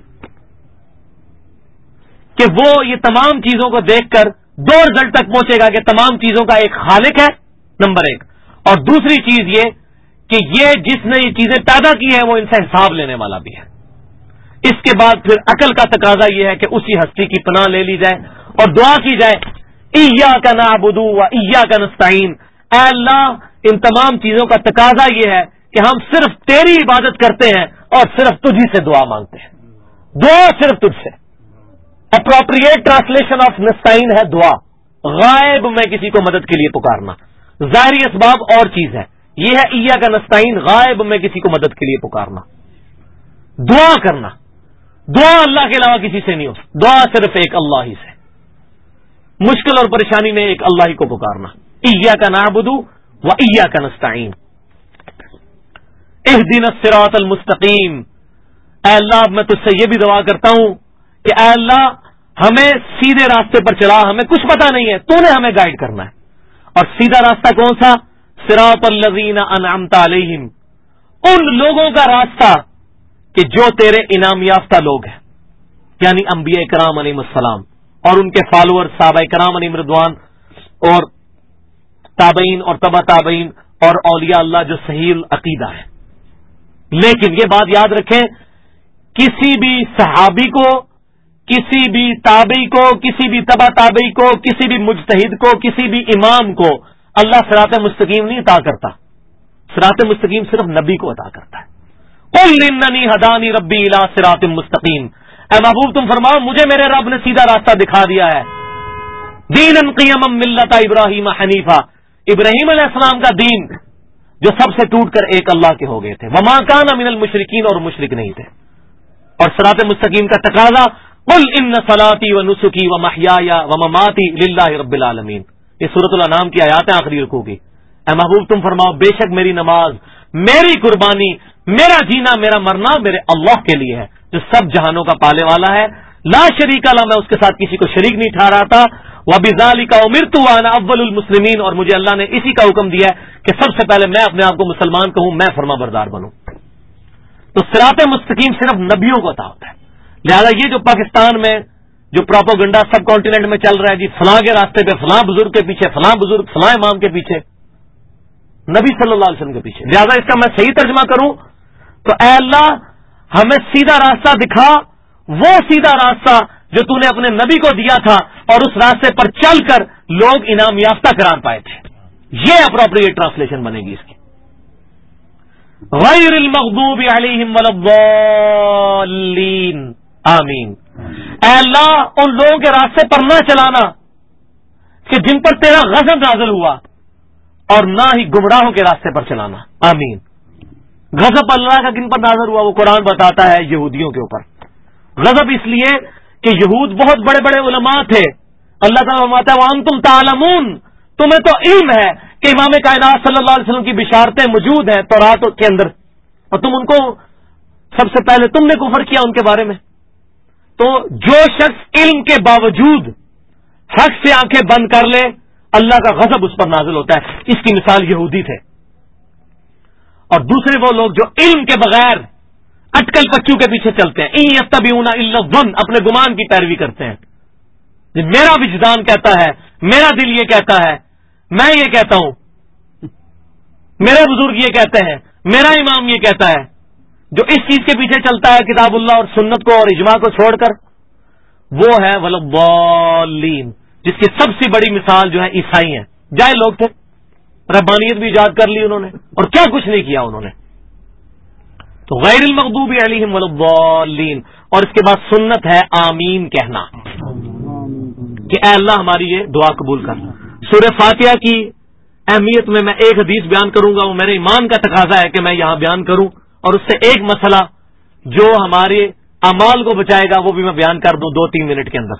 کہ وہ یہ تمام چیزوں کو دیکھ کر 2 رزلٹ تک پہنچے گا کہ تمام چیزوں کا ایک خالق ہے، نمبر 1، اور دوسری چیز یہ کہ یہ جس نے یہ چیزیں پیدا کی ہیں وہ ان سے حساب لینے والا بھی ہے. اس کے بعد پھر عقل کا تقاضا یہ ہے کہ اسی ہستی کی پناہ لے لی جائے اور دعا کی جائے، ایاک نعبد و ایاک نستعین، اے اللہ ان تمام چیزوں کا تقاضا یہ ہے کہ ہم صرف تیری عبادت کرتے ہیں اور صرف تجھی سے دعا مانگتے ہیں، دعا صرف تجھ سے. اپروپریٹ ٹرانسلیشن آف نستعین ہے دعا، غائب میں کسی کو مدد کے لیے پکارنا. ظاہری اسباب اور چیز ہے، یہ ہے ایاک نستعین، غائب میں کسی کو مدد کے لیے پکارنا، دعا کرنا. دعا اللہ کے علاوہ کسی سے نہیں ہو، دعا صرف ایک اللہ ہی سے، مشکل اور پریشانی میں ایک اللہ ہی کو پکارنا. ایاک نعبد و ایاک نستعین، اہدنا الصراط المستقیم. اے اللہ میں تجھ سے یہ بھی دعا کرتا ہوں کہ اے اللہ ہمیں سیدھے راستے پر چلا، ہمیں کچھ پتا نہیں ہے، تو نے ہمیں گائیڈ کرنا ہے. اور سیدھا راستہ کون سا؟ صراط الذین انعمت علیہم، ان لوگوں کا راستہ کہ جو تیرے انعام یافتہ لوگ ہیں، یعنی انبیاء کرام علیہ السلام اور ان کے فالوور صحابہ کرام علیہ رضوان اور تابعین اور تبع تابعین اور اولیاء اللہ جو صحیح العقیدہ ہیں. لیکن یہ بات یاد رکھیں، کسی بھی صحابی کو، کسی بھی تابعی کو، کسی بھی تبع تابعی کو، کسی بھی مجتہد کو، کسی بھی امام کو اللہ صراط مستقیم نہیں عطا کرتا. صراط مستقیم صرف نبی کو عطا کرتا ہے. قل اننی ہدانی ربی الی صراط مستقیم، اے محبوب تم فرماؤ مجھے میرے رب نے سیدھا راستہ دکھا دیا ہے. دینا قیما ملت ابراہیم حنیفہ، ابراہیم علیہ السلام کا دین جو سب سے ٹوٹ کر ایک اللہ کے ہو گئے تھے. وما کان من المشرکین، اور مشرک نہیں تھے. اور صراط مستقیم کا تقاضا قل ان صلاتی و نسکی و محیای و مماتی للہ رب العالمین. یہ سورۃ الانعام کی آیات ہیں آخری رکوع کی. اے محبوب تم فرماؤ بے شک میری نماز، میری قربانی، میرا جینا، میرا مرنا میرے اللہ کے لیے ہے جو سب جہانوں کا پالے والا ہے. لا شریک لا، میں اس کے ساتھ کسی کو شریک نہیں ٹھہراتا. وبذالک امرت وانا اول المسلمین، اور مجھے اللہ نے اسی کا حکم دیا ہے کہ سب سے پہلے میں اپنے آپ کو مسلمان کہوں، میں فرما بردار بنوں. تو صراط مستقیم صرف نبیوں کو عطا ہوتا ہے. لہذا یہ جو پاکستان میں جو پروپیگنڈا سب کانٹیننٹ میں چل رہا ہے، جی فلاں کے راستے پہ، فلاں بزرگ کے پیچھے، فلاں بزرگ، فلاں امام کے پیچھے، نبی صلی اللہ علیہ وسلم کے پیچھے. لہذا اس کا میں صحیح ترجمہ کروں تو اے اللہ ہمیں سیدھا راستہ دکھا، وہ سیدھا راستہ جو تو نے اپنے نبی کو دیا تھا اور اس راستے پر چل کر لوگ انعام یافتہ قرار پائے تھے. یہ اپروپریٹ ٹرانسلیشن بنے گی اس کی. غیر المغضوب علیہم ولا الضالین، آمین. اے اللہ ان لوگوں کے راستے پر نہ چلانا کہ جن پر تیرا غضب نازل ہوا، اور نہ ہی گمراہوں کے راستے پر چلانا، آمین. غضب اللہ کا کن پر نازل ہوا وہ قرآن بتاتا ہے یہودیوں کے اوپر. غضب اس لیے کہ یہود بہت بڑے بڑے علماء تھے. اللہ تعالیٰ فرماتا ہے وانتم تعلمون، تمہیں تو علم ہے کہ امام کائنات صلی اللہ علیہ وسلم کی بشارتیں موجود ہیں تورات کے اندر، اور تم ان کو سب سے پہلے تم نے کفر کیا ان کے بارے میں. تو جو شخص علم کے باوجود حق سے آنکھیں بند کر لے، اللہ کا غضب اس پر نازل ہوتا ہے. اس کی مثال یہودی تھے. اور دوسرے وہ لوگ جو علم کے بغیر اٹکل پچو کے پیچھے چلتے ہیں، ان یتبعون الا الظن، اپنے گمان کی پیروی کرتے ہیں. میرا وجدان کہتا ہے، میرا دل یہ کہتا ہے، میں یہ کہتا ہوں، میرے بزرگ یہ کہتے ہیں، میرا امام یہ کہتا ہے. جو اس چیز کے پیچھے چلتا ہے کتاب اللہ اور سنت کو اور اجماع کو چھوڑ کر، وہ ہے وَلَضَّالِّينَ، جس کی سب سے بڑی مثال جو ہے عیسائی ہیں. جائے لوگ تھے، ربانیت بھی ایجاد کر لی انہوں نے، اور کیا کچھ نہیں کیا انہوں نے. تو غیر المغضوب علیہم وَلَضَّالِّينَ، اور اس کے بعد سنت ہے آمین کہنا کہ اے اللہ ہماری یہ دعا قبول کر. سورہ فاتحہ کی اہمیت میں ایک حدیث بیان کروں گا، وہ میرے ایمان کا تقاضا ہے کہ میں یہاں بیان کروں، اور اس سے ایک مسئلہ جو ہمارے اعمال کو بچائے گا وہ بھی میں بیان کر دوں 2-3 منٹ کے اندر.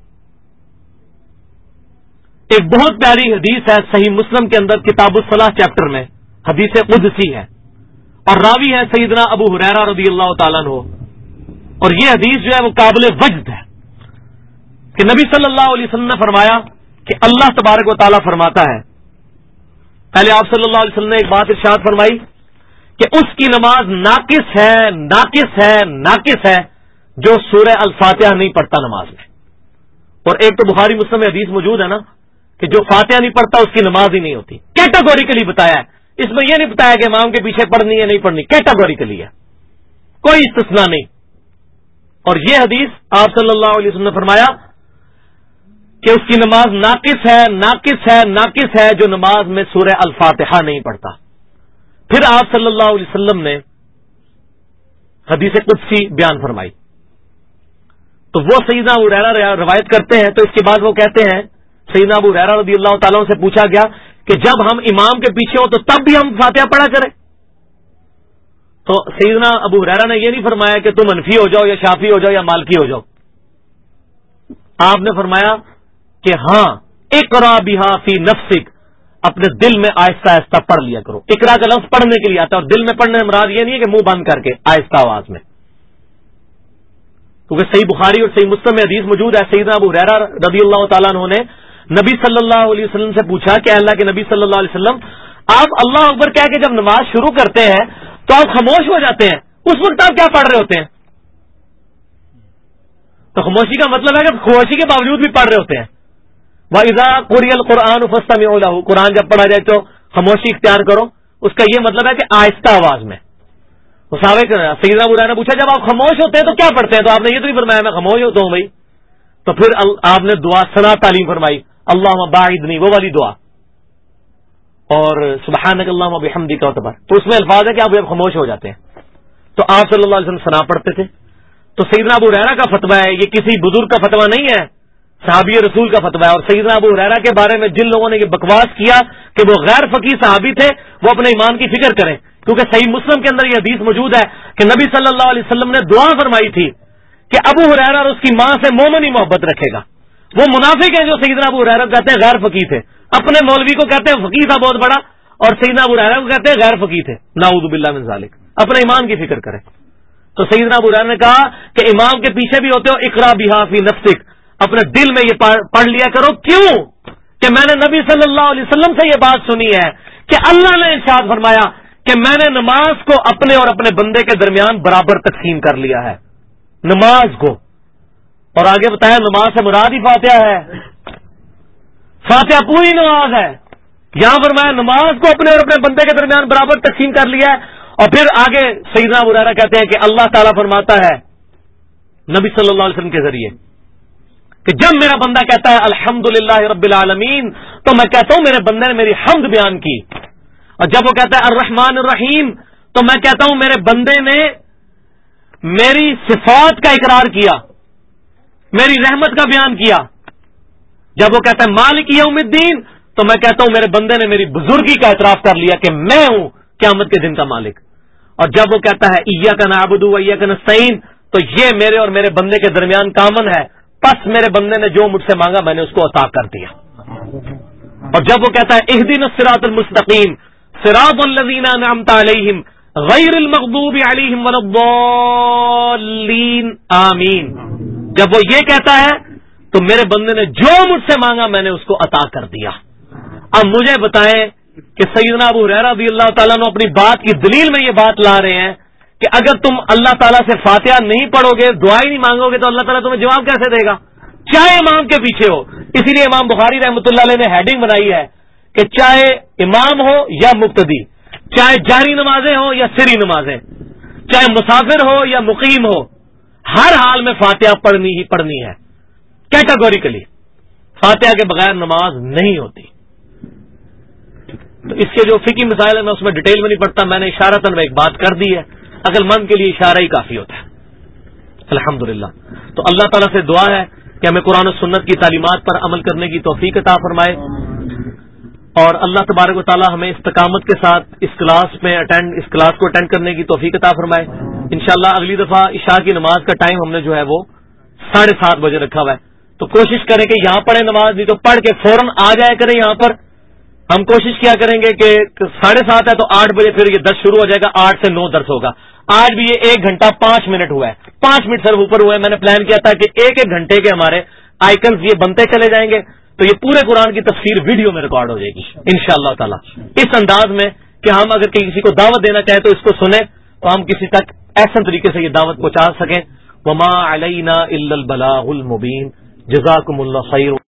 ایک بہت پیاری حدیث ہے صحیح مسلم کے اندر کتاب الصلاح چیپٹر میں، حدیث قدسی ہے، اور راوی ہے سیدنا ابو ہریرہ رضی اللہ تعالیٰ عنہ. اور یہ حدیث جو ہے وہ قابل وجد ہے کہ نبی صلی اللہ علیہ وسلم نے فرمایا کہ اللہ تبارک و تعالیٰ فرماتا ہے، پہلے آپ صلی اللہ علیہ وسلم نے ایک بات ارشاد فرمائی کہ اس کی نماز ناقص ہے، ناقص ہے، ناقص ہے جو سورہ الفاتحہ نہیں پڑھتا نماز میں. اور ایک تو بخاری مسلم میں حدیث موجود ہے نا کہ جو فاتحہ نہیں پڑھتا اس کی نماز ہی نہیں ہوتی. کیٹاگوریکلی بتایا ہے، اس میں یہ نہیں بتایا کہ امام کے پیچھے پڑھنی ہے نہیں پڑھنی، کیٹاگوریکلی ہے، کوئی استثناء نہیں. اور یہ حدیث آپ صلی اللہ علیہ وسلم نے فرمایا کہ اس کی نماز ناقص ہے، ناقص ہے، ناقص ہے جو نماز میں سورہ الفاتحہ نہیں پڑھتا. پھر آپ صلی اللہ علیہ وسلم نے حدیث قدسی بیان فرمائی، تو وہ سیدنا ابو ہریرہ روایت کرتے ہیں. تو اس کے بعد وہ کہتے ہیں، سیدنا ابو ہریرہ رضی اللہ تعالیٰ سے پوچھا گیا کہ جب ہم امام کے پیچھے ہوں تو تب بھی ہم فاتحہ پڑھا کریں؟ تو سیدنا ابو ہریرہ نے یہ نہیں فرمایا کہ تم حنفی ہو جاؤ یا شافعی ہو جاؤ یا مالکی ہو جاؤ. آپ نے فرمایا کہ ہاں اقرا بہا فی نفسک، اپنے دل میں آہستہ آہستہ پڑھ لیا کرو. اقرا کا لفظ پڑھنے کے لیے آتا ہے، اور دل میں پڑھنے میں مراد یہ نہیں ہے کہ منہ بند کر کے آہستہ آواز میں، کیونکہ صحیح بخاری اور صحیح مسلم میں حدیث موجود ہے. سیدنا ابو ہریرہ رضی اللہ تعالیٰ عنہ نے نبی صلی اللہ علیہ وسلم سے پوچھا کہ اللہ کے نبی صلی اللہ علیہ وسلم، آپ اللہ اکبر کہہ کے جب نماز شروع کرتے ہیں تو آپ خاموش ہو جاتے ہیں، اس وقت آپ کیا پڑھ رہے ہوتے ہیں؟ تو خاموشی کا مطلب ہے کہ خاموشی کے باوجود بھی پڑھ رہے ہوتے ہیں. وَإِذَا قُرِئَ الْقُرْآنُ فَاسْتَمِعُوا لَهُ، قرآن جب پڑھا جائے تو خاموشی اختیار کرو. اس کا یہ مطلب ہے کہ آہستہ آواز میں. سیدنا ابو ہریرہ نے پوچھا جب آپ خاموش ہوتے ہیں تو کیا پڑھتے ہیں؟ تو آپ نے یہ تو نہیں فرمایا میں خاموش ہوتا ہوں بھائی. تو پھر آپ نے دعا ثنا تعلیم فرمائی، اللہم باعدنی، وہ والی دعا، اور سبحانک اللہم بحمدک وتبارک. تو اس میں الفاظ ہے کہ آپ خاموش ہو جاتے ہیں. تو آپ صلی اللہ علیہ وسلم ثنا پڑھتے تھے. تو سیدنا ابو ہریرہ کا فتویٰ ہے، یہ کسی بزرگ کا فتویٰ نہیں ہے، صحابی رسول کا فتویٰ ہے. اور سیدنا ابو ہریرہ کے بارے میں جن لوگوں نے یہ بکواس کیا کہ وہ غیر فقیہ صحابی تھے، وہ اپنے ایمان کی فکر کریں، کیونکہ صحیح مسلم کے اندر یہ حدیث موجود ہے کہ نبی صلی اللہ علیہ وسلم نے دعا فرمائی تھی کہ ابو ہریرہ اور اس کی ماں سے مومن ہی محبت رکھے گا. وہ منافق ہیں جو سیدنا ابو ہریرہ کہتے ہیں غیر فقیہ تھے، اپنے مولوی کو کہتے ہیں فقیہ تھا بہت بڑا، اور سیدنا ابو ہریرہ کو کہتے ہیں غیر فقیہ تھے. نعوذ باللہ من ذالک. اپنے ایمان کی فکر کریں. تو سیدنا ابو ہریرہ نے کہا کہ امام کے پیچھے بھی ہوتے ہو، اقرا بہا فی نفسک، اپنے دل میں یہ پڑھ لیا کرو. کیوں کہ میں نے نبی صلی اللہ علیہ وسلم سے یہ بات سنی ہے کہ اللہ نے ارشاد فرمایا کہ میں نے نماز کو اپنے اور اپنے بندے کے درمیان برابر تقسیم کر لیا ہے، نماز کو. اور آگے بتایا نماز سے مراد ہی فاتحہ ہے، فاتحہ پوری نماز ہے. یہاں فرمایا نماز کو اپنے اور اپنے بندے کے درمیان برابر تقسیم کر لیا ہے. اور پھر آگے سیدنا ابو ہریرہ کہتے ہیں کہ اللہ تعالیٰ فرماتا ہے نبی صلی اللہ علیہ وسلم کے ذریعے کہ جب میرا بندہ کہتا ہے الحمدللہ رب العالمین تو میں کہتا ہوں میرے بندے نے میری حمد بیان کی. اور جب وہ کہتا ہے الرحمن الرحیم تو میں کہتا ہوں میرے بندے نے میری صفات کا اقرار کیا، میری رحمت کا بیان کیا. جب وہ کہتا ہے مالک یوم الدین تو میں کہتا ہوں میرے بندے نے میری بزرگی کا اعتراف کر لیا کہ میں ہوں قیامت کے دن کا مالک. اور جب وہ کہتا ہے ایاک نعبد و ایاک نستعین تو یہ میرے اور میرے بندے کے درمیان کامن ہے، پس میرے بندے نے جو مجھ سے مانگا میں نے اس کو عطا کر دیا. اور جب وہ کہتا ہے اہدنا الصراط المستقیم صراط الذین انعمت علیہم غیر المغضوب علیہم ولا الضالین آمین، جب وہ یہ کہتا ہے تو میرے بندے نے جو مجھ سے مانگا میں نے اس کو عطا کر دیا. اب مجھے بتائیں کہ سیدنا ابو ہریرہ رضی اللہ تعالیٰ نے اپنی بات کی دلیل میں یہ بات لا رہے ہیں کہ اگر تم اللہ تعالیٰ سے فاتحہ نہیں پڑھو گے، دعا ہی نہیں مانگو گے تو اللہ تعالیٰ تمہیں جواب کیسے دے گا، چاہے امام کے پیچھے ہو. اسی لیے امام بخاری رحمۃ اللہ علیہ نے ہیڈنگ بنائی ہے کہ چاہے امام ہو یا مقتدی، چاہے جہری نمازیں ہوں یا سری نمازیں، چاہے مسافر ہو یا مقیم ہو، ہر حال میں فاتحہ پڑھنی ہی پڑھنی ہے. کیٹاگوریکلی فاتحہ کے بغیر نماز نہیں ہوتی. تو اس کے جو فقہی مسائل ہیں میں اس میں ڈیٹیل میں نہیں پڑھتا، میں نے اشارتاً ایک بات کر دی ہے، عقل مند کے لیے اشارہ ہی کافی ہوتا ہے. الحمدللہ. تو اللہ تعالیٰ سے دعا ہے کہ ہمیں قرآن و سنت کی تعلیمات پر عمل کرنے کی توفیق عطا فرمائے، اور اللہ تبارک و تعالیٰ ہمیں استقامت کے ساتھ اس کلاس کو اٹینڈ کرنے کی توفیق عطا فرمائے. انشاءاللہ اگلی دفعہ عشاء کی نماز کا ٹائم ہم نے جو ہے وہ 7:30 بجے رکھا ہوا ہے، تو کوشش کریں کہ یہاں پڑھیں نماز، نہیں تو پڑھ کے فوراً آ جایا کریں یہاں پر. ہم کوشش کیا کریں گے کہ 7:30 ہے تو 8 بجے پھر یہ 10 شروع ہو جائے گا، 8 سے 9 درس ہوگا. آج بھی یہ 1 گھنٹہ 5 منٹ ہوا ہے، 5 منٹ صرف اوپر ہوا ہے. میں نے پلان کیا تھا کہ ایک گھنٹے کے ہمارے آئیکنز یہ بنتے چلے جائیں گے، تو یہ پورے قرآن کی تفسیر ویڈیو میں ریکارڈ ہو جائے گی انشاءاللہ تعالی، اس انداز میں کہ ہم اگر کسی کو دعوت دینا چاہیں تو اس کو سنیں، تو ہم کسی تک احسن طریقے سے یہ دعوت پہنچا سکیں. وما علینا الا البلاغ المبین. جزاکم اللہ خیر.